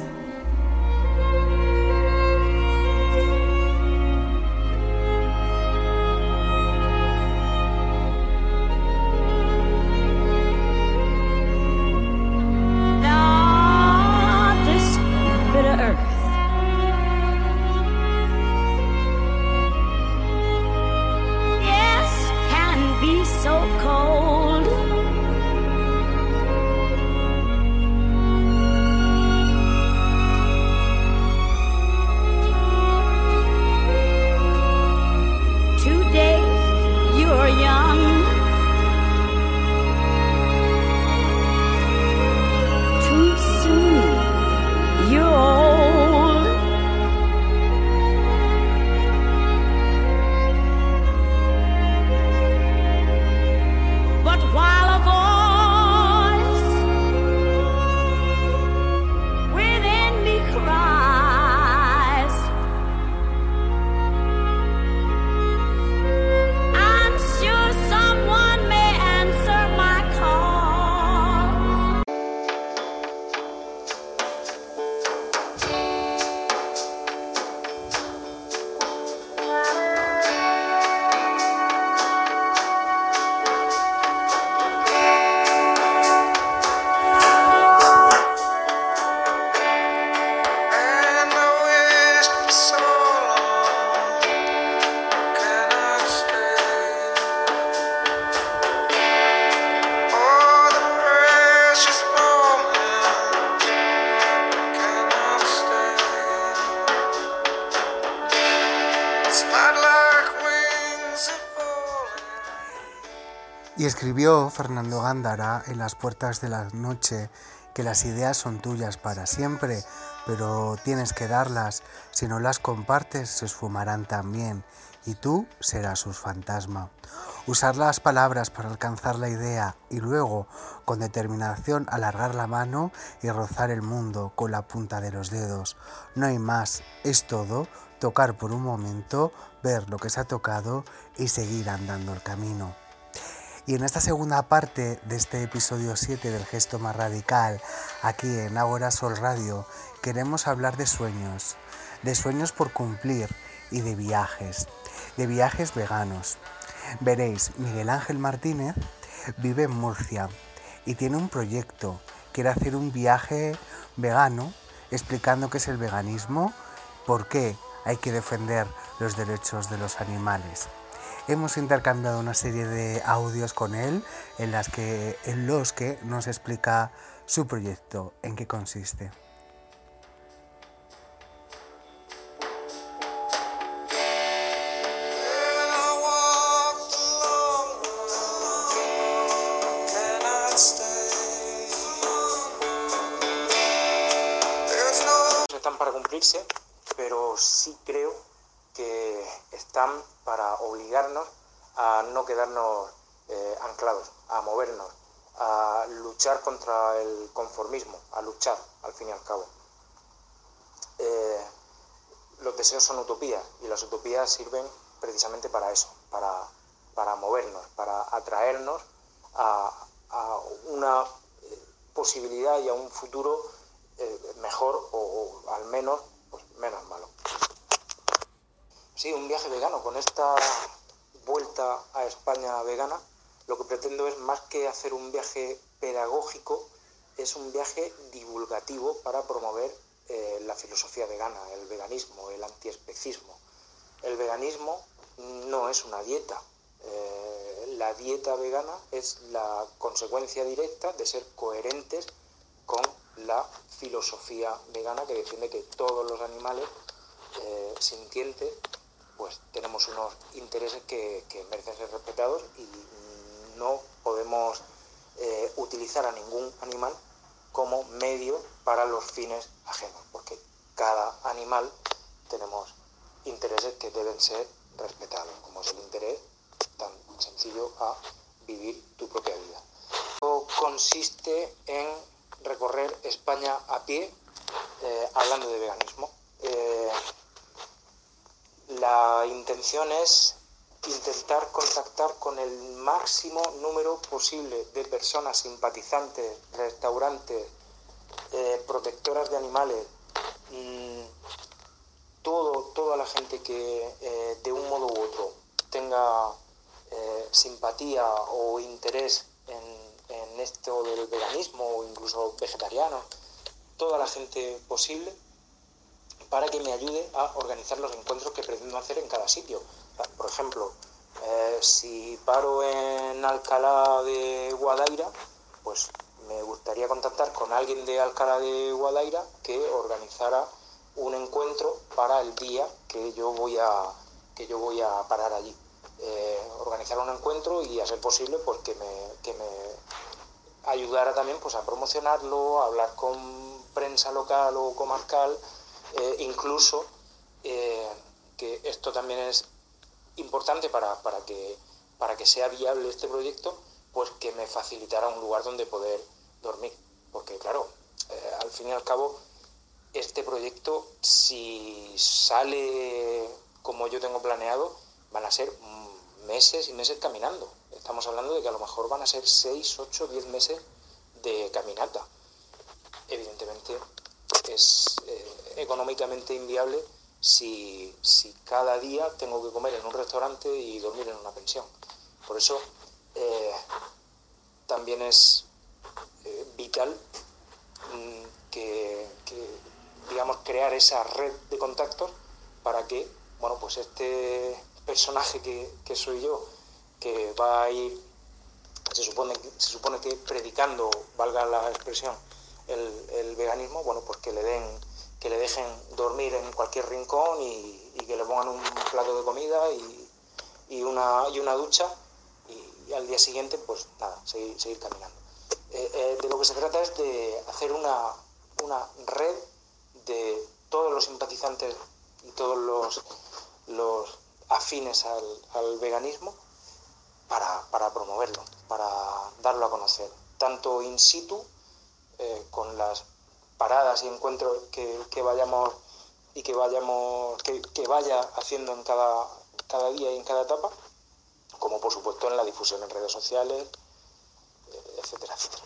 Ah, this bitter earth. Yes, can be so cold. Today you're young. Too soon you're old. But while a voice within me cries, I'm sure someone may answer my call. And I wished for so long, cannot stay. Oh, the precious moment cannot stay. It's not like wings are falling. Y escribió Fernando Gándara en Las puertas de la noche que las ideas son tuyas para siempre, pero tienes que darlas. Si no las compartes, se esfumarán también, y tú serás su fantasma. Usar las palabras para alcanzar la idea y luego, con determinación, alargar la mano y rozar el mundo con la punta de los dedos. No hay más, es todo, tocar por un momento, ver lo que se ha tocado y seguir andando el camino. Y en esta segunda parte de este episodio 7 del Gesto Más Radical, aquí en Ágora Sol Radio, queremos hablar de sueños por cumplir y de viajes veganos. Veréis, Miguel Ángel Martínez vive en Murcia y tiene un proyecto, quiere hacer un viaje vegano explicando qué es el veganismo, por qué hay que defender los derechos de los animales. Hemos intercambiado una serie de audios con él en los que nos explica su proyecto, en qué consiste. And I walked along, cannot stay. There's no Están para cumplirse, pero sí creo que están para obligarnos a no quedarnos anclados, a movernos, a luchar contra el conformismo, a luchar al fin y al cabo. Los deseos son utopías y las utopías sirven precisamente para eso, para movernos, para atraernos a una posibilidad y a un futuro mejor o al menos pues, menos malo. sí, un viaje vegano. Con esta vuelta a España vegana, lo que pretendo es, más que hacer un viaje pedagógico, es un viaje divulgativo para promover la filosofía vegana, el veganismo, el antiespecismo. El veganismo no es una dieta. La dieta vegana es la consecuencia directa de ser coherentes con la filosofía vegana, que defiende que todos los animales sintientes pues tenemos unos intereses que merecen ser respetados, y no podemos utilizar a ningún animal como medio para los fines ajenos, porque cada animal tenemos intereses que deben ser respetados, como es el interés tan sencillo a vivir tu propia vida. Consiste en recorrer España a pie, hablando de veganismo. La intención es intentar contactar con el máximo número posible de personas simpatizantes, restaurantes, protectoras de animales, toda la gente que de un modo u otro tenga simpatía o interés en esto del veganismo, o incluso vegetariano, toda la gente posible, para que me ayude a organizar los encuentros que pretendo hacer en cada sitio. Por ejemplo, si paro en Alcalá de Guadaira, pues me gustaría contactar con alguien de Alcalá de Guadaira que organizara un encuentro para el día que yo voy a parar allí. Organizar un encuentro y, a ser posible, pues que me ayudara también pues a promocionarlo, a hablar con prensa local o comarcal, incluso que esto también es importante para que sea viable este proyecto, pues que me facilitara un lugar donde poder dormir, porque claro, al fin y al cabo, este proyecto, si sale como yo tengo planeado, van a ser meses y meses caminando. Estamos hablando de que a lo mejor van a ser 6, 8, 10 meses de caminata. Evidentemente es económicamente inviable si cada día tengo que comer en un restaurante y dormir en una pensión. Por eso también es vital que digamos, crear esa red de contactos para que, bueno, pues este personaje que soy yo, que va a ir, se supone que predicando, valga la expresión, el veganismo, bueno, pues que le dejen dormir en cualquier rincón y que le pongan un plato de comida y una ducha, y al día siguiente, pues nada, seguir caminando. De lo que se trata es de hacer una red de todos los simpatizantes y todos los afines al veganismo para promoverlo, para darlo a conocer, tanto in situ, con las paradas y encuentros que vaya haciendo en cada día y en cada etapa, como por supuesto en la difusión en redes sociales, etcétera, etcétera.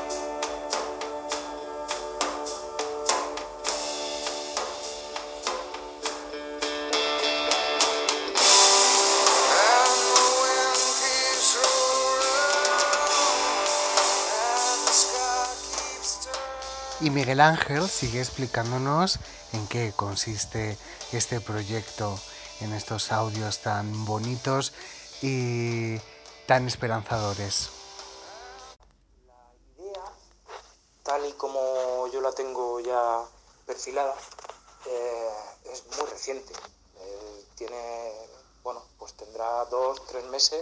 Y Miguel Ángel sigue explicándonos en qué consiste este proyecto, en estos audios tan bonitos y tan esperanzadores. La idea, tal y como yo la tengo ya perfilada, es muy reciente. Pues tendrá 2-3 meses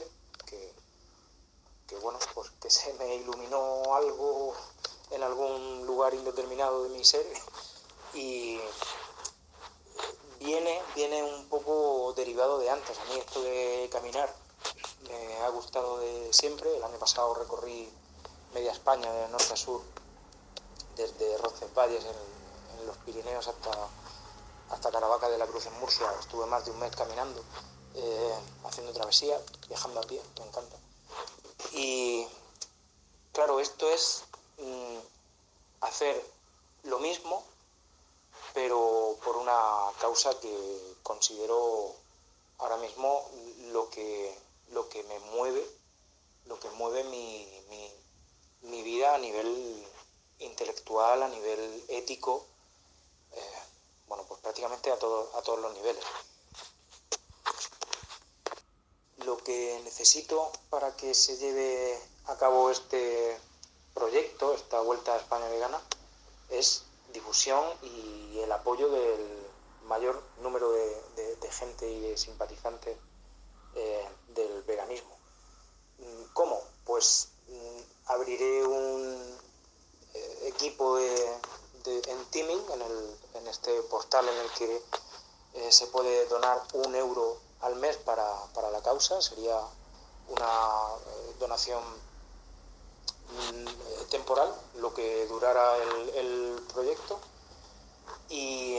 que se me iluminó algo en algún lugar indeterminado de mi ser, y viene un poco derivado de antes. A mí esto de caminar me ha gustado de siempre. El año pasado recorrí media España de norte a sur, desde Roncesvalles en los Pirineos hasta Caravaca de la Cruz en Murcia. Estuve más de un mes caminando, haciendo travesía, viajando a pie, me encanta. Y claro, esto es hacer lo mismo, pero por una causa que considero ahora mismo lo que me mueve, mi vida a nivel intelectual, a nivel ético, pues prácticamente a todos los niveles. Lo que necesito para que se lleve a cabo este proyecto, esta Vuelta a España Vegana, es difusión y el apoyo del mayor número de gente y de simpatizantes del veganismo. ¿Cómo? Pues abriré un equipo en Teaming, en este portal en el que se puede donar 1 euro al mes para la causa. Sería una donación temporal, lo que durara el proyecto, y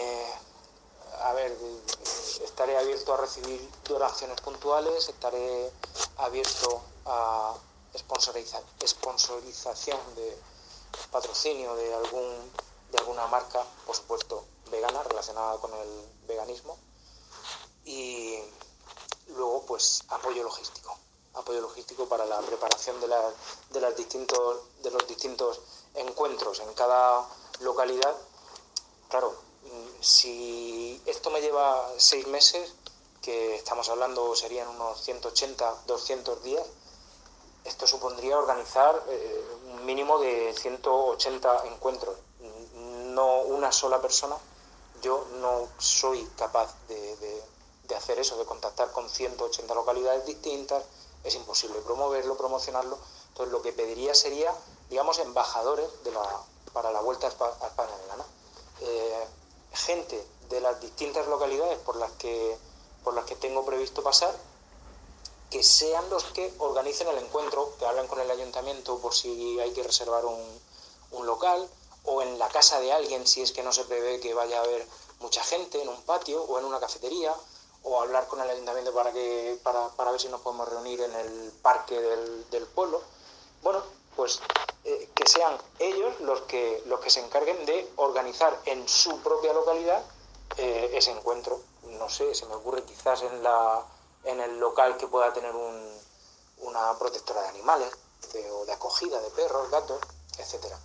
estaré abierto a recibir donaciones puntuales, estaré abierto a sponsorización de patrocinio de alguna marca, por supuesto vegana, relacionada con el veganismo, y luego pues apoyo logístico para la preparación de los distintos encuentros en cada localidad. Claro, si esto me lleva 6 meses, que estamos hablando serían unos 180, 200 días, esto supondría organizar un mínimo de 180 encuentros. No una sola persona, yo no soy capaz de hacer eso, de contactar con 180 localidades distintas. Es imposible promocionarlo. Entonces lo que pediría sería, digamos, embajadores para la Vuelta a España Vegana. Gente de las distintas localidades por las que tengo previsto pasar, que sean los que organicen el encuentro, que hablen con el ayuntamiento por si hay que reservar un local, o en la casa de alguien si es que no se prevé que vaya a haber mucha gente, en un patio o en una cafetería, o hablar con el ayuntamiento para ver si nos podemos reunir en el parque del pueblo. Bueno, pues que sean ellos los que se encarguen de organizar en su propia localidad ese encuentro. No sé, se me ocurre quizás en el local que pueda tener una protectora de animales, o de acogida de perros, gatos, etcétera.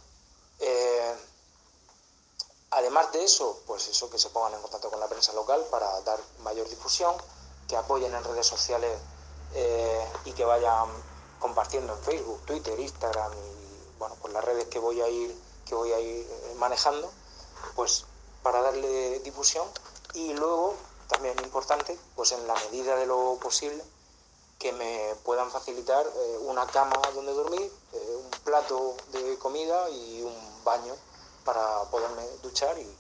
Además de eso, pues eso, que se pongan en contacto con la prensa local para dar mayor difusión, que apoyen en redes sociales y que vayan compartiendo en Facebook, Twitter, Instagram y pues las redes que voy a ir manejando, pues para darle difusión. Y luego, también importante, pues en la medida de lo posible, que me puedan facilitar una cama donde dormir, un plato de comida y un baño para poderme duchar y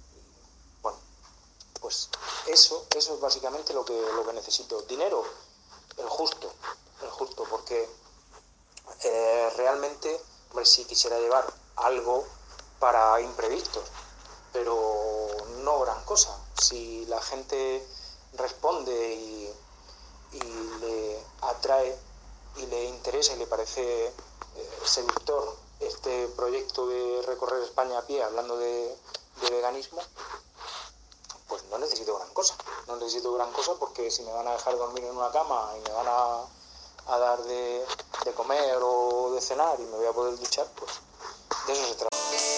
pues eso es básicamente lo que necesito. Dinero, el justo, porque realmente, sí quisiera llevar algo para imprevistos, pero no gran cosa. Si la gente responde y le atrae y le interesa y le parece seductor este proyecto de recorrer España a pie hablando de veganismo, pues no necesito gran cosa, porque si me van a dejar dormir en una cama y me van a dar de comer o de cenar y me voy a poder duchar, pues de eso se trata.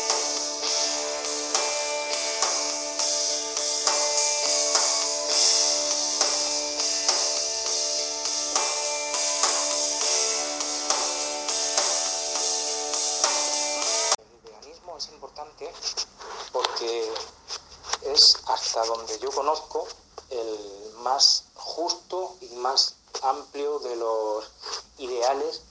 El veganismo es importante porque es, hasta donde yo conozco, el más justo y más amplio de los ideales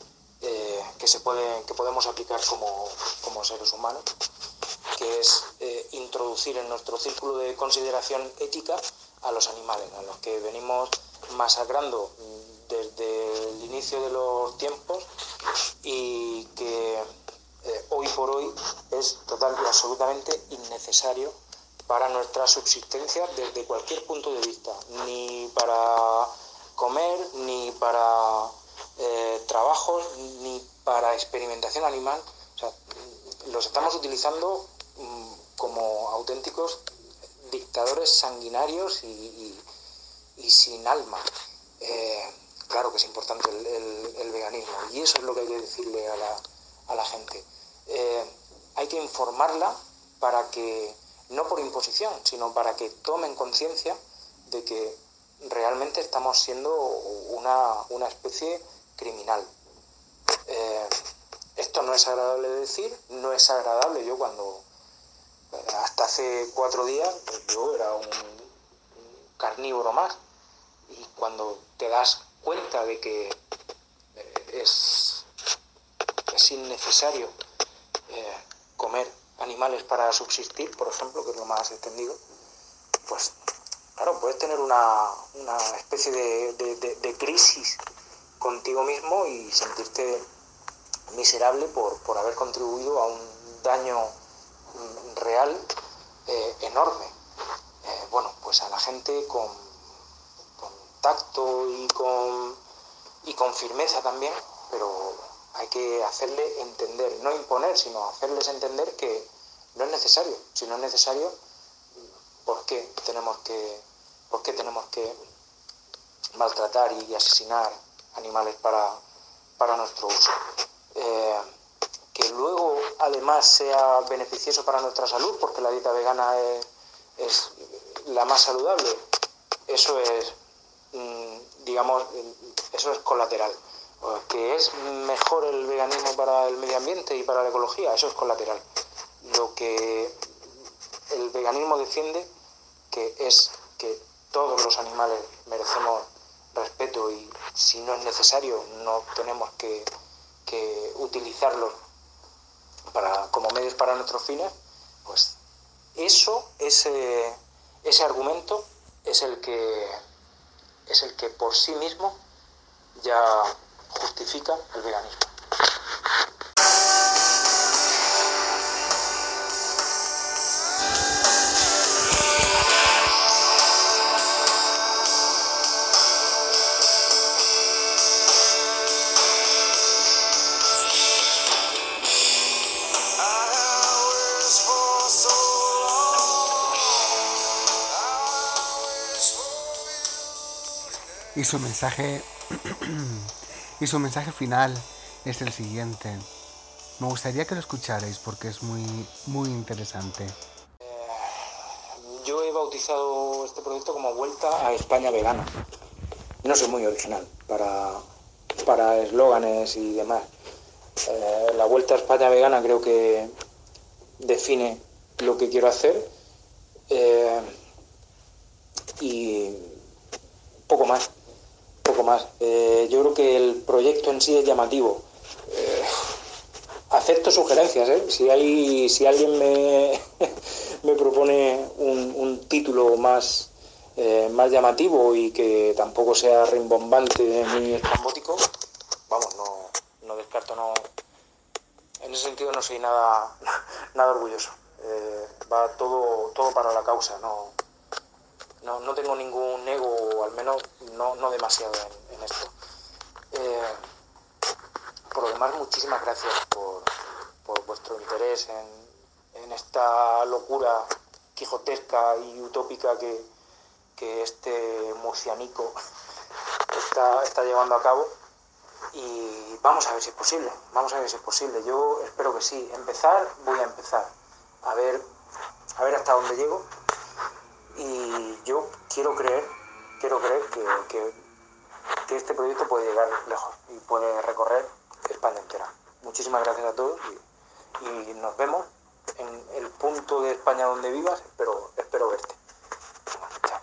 que podemos aplicar como seres humanos, que es introducir en nuestro círculo de consideración ética a los animales, a los que venimos masacrando desde el inicio de los tiempos y que hoy por hoy es total y absolutamente innecesario para nuestra subsistencia desde cualquier punto de vista, ni para comer, ni para trabajos, ni para experimentación animal. O sea, los estamos utilizando como auténticos dictadores sanguinarios y y sin alma. Claro que es importante el veganismo, y eso es lo que hay que decirle a la gente. Hay que informarla para que, no por imposición, sino para que tomen conciencia de que realmente estamos siendo una especie criminal. Esto no es agradable de decir, no es agradable. Yo hasta hace 4 días, yo era un carnívoro más, y cuando te das cuenta de que es innecesario comer animales para subsistir, por ejemplo, que es lo más extendido, pues claro, puedes tener una especie de crisis contigo mismo y sentirte miserable por haber contribuido a un daño real enorme. Bueno, pues a la gente con tacto y con firmeza también, pero hay que hacerle entender, no imponer, sino hacerles entender que no es necesario. Si no es necesario, ¿por qué tenemos que maltratar y asesinar animales para nuestro uso? Que luego además sea beneficioso para nuestra salud, porque la dieta vegana es la más saludable, eso es, digamos, eso es colateral. Que es mejor el veganismo para el medio ambiente y para la ecología, eso es colateral. Lo que el veganismo defiende, que es que todos los animales merecemos respeto, y si no es necesario no tenemos que utilizarlos como medios para nuestros fines, pues ese argumento es el que por sí mismo ya justifica el veganismo. Y su mensaje final es el siguiente. Me gustaría que lo escucharais porque es muy, muy interesante. Yo he bautizado este proyecto como Vuelta a España Vegana. No soy muy original para eslóganes y demás. La Vuelta a España Vegana creo que define lo que quiero hacer, y poco más. Yo creo que el proyecto en sí es llamativo. Acepto sugerencias, Si alguien me propone un título más llamativo y que tampoco sea rimbombante ni estrambótico, vamos, no descarto, no. En ese sentido no soy nada orgulloso. Va todo para la causa, no tengo ningún ego, o al menos no demasiado en esto. Por lo demás, muchísimas gracias por vuestro interés en esta locura quijotesca y utópica que este murcianico está llevando a cabo, y vamos a ver si es posible. Yo espero que sí. Voy a empezar a ver hasta dónde llego, y yo quiero creer que este proyecto puede llegar lejos y puede recorrer España entera. Muchísimas gracias a todos, y nos vemos en el punto de España donde vivas. Espero verte. Chao.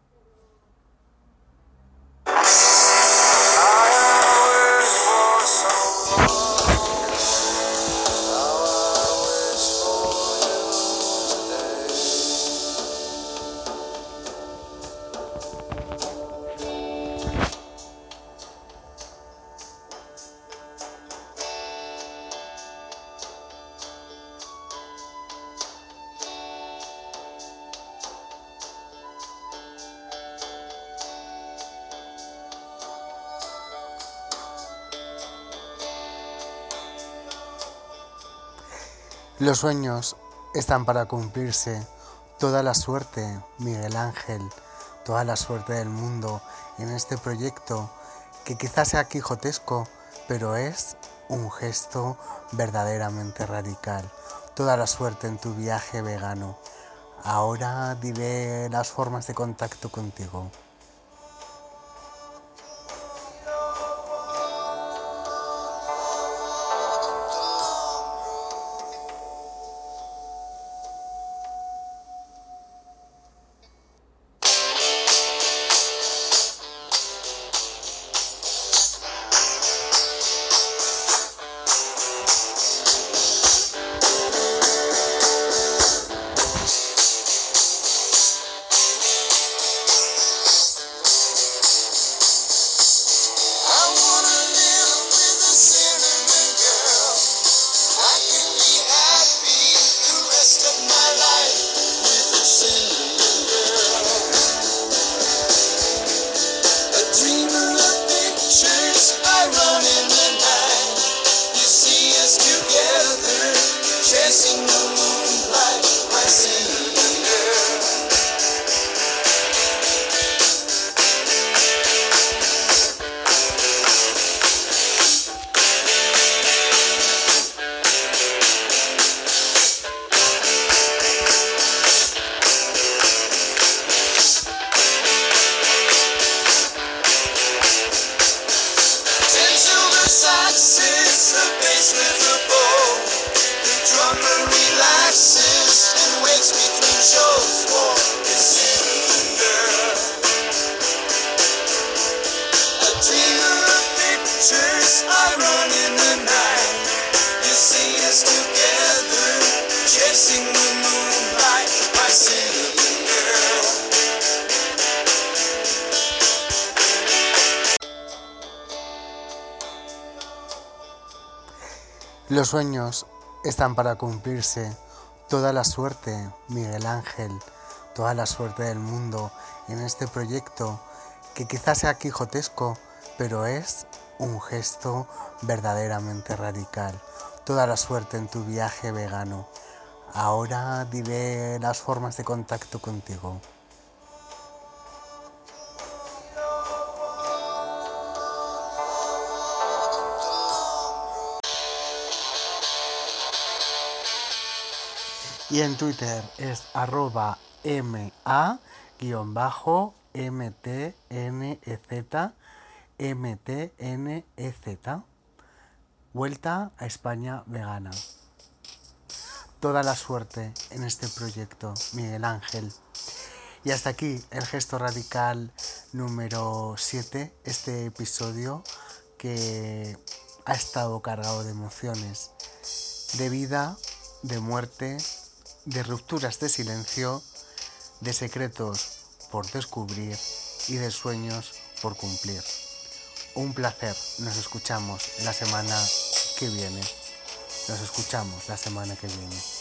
Los sueños están para cumplirse. Toda la suerte, Miguel Ángel. toda la suerte del mundo en este proyecto que quizás sea quijotesco, pero es un gesto verdaderamente radical. Toda la suerte en tu viaje vegano. Ahora diré las formas de contacto contigo. Los sueños están para cumplirse. Toda la suerte, Miguel Ángel, toda la suerte del mundo en este proyecto que quizás sea quijotesco, pero es un gesto verdaderamente radical. Toda la suerte en tu viaje vegano. Ahora diré las formas de contacto contigo. Y en Twitter es @MA_MTNEZ. Vuelta a España vegana. Toda la suerte en este proyecto, Miguel Ángel. Y hasta aquí el gesto radical número 7, este episodio que ha estado cargado de emociones, de vida, de muerte, de rupturas de silencio, de secretos por descubrir y de sueños por cumplir. Un placer. Nos escuchamos la semana que viene.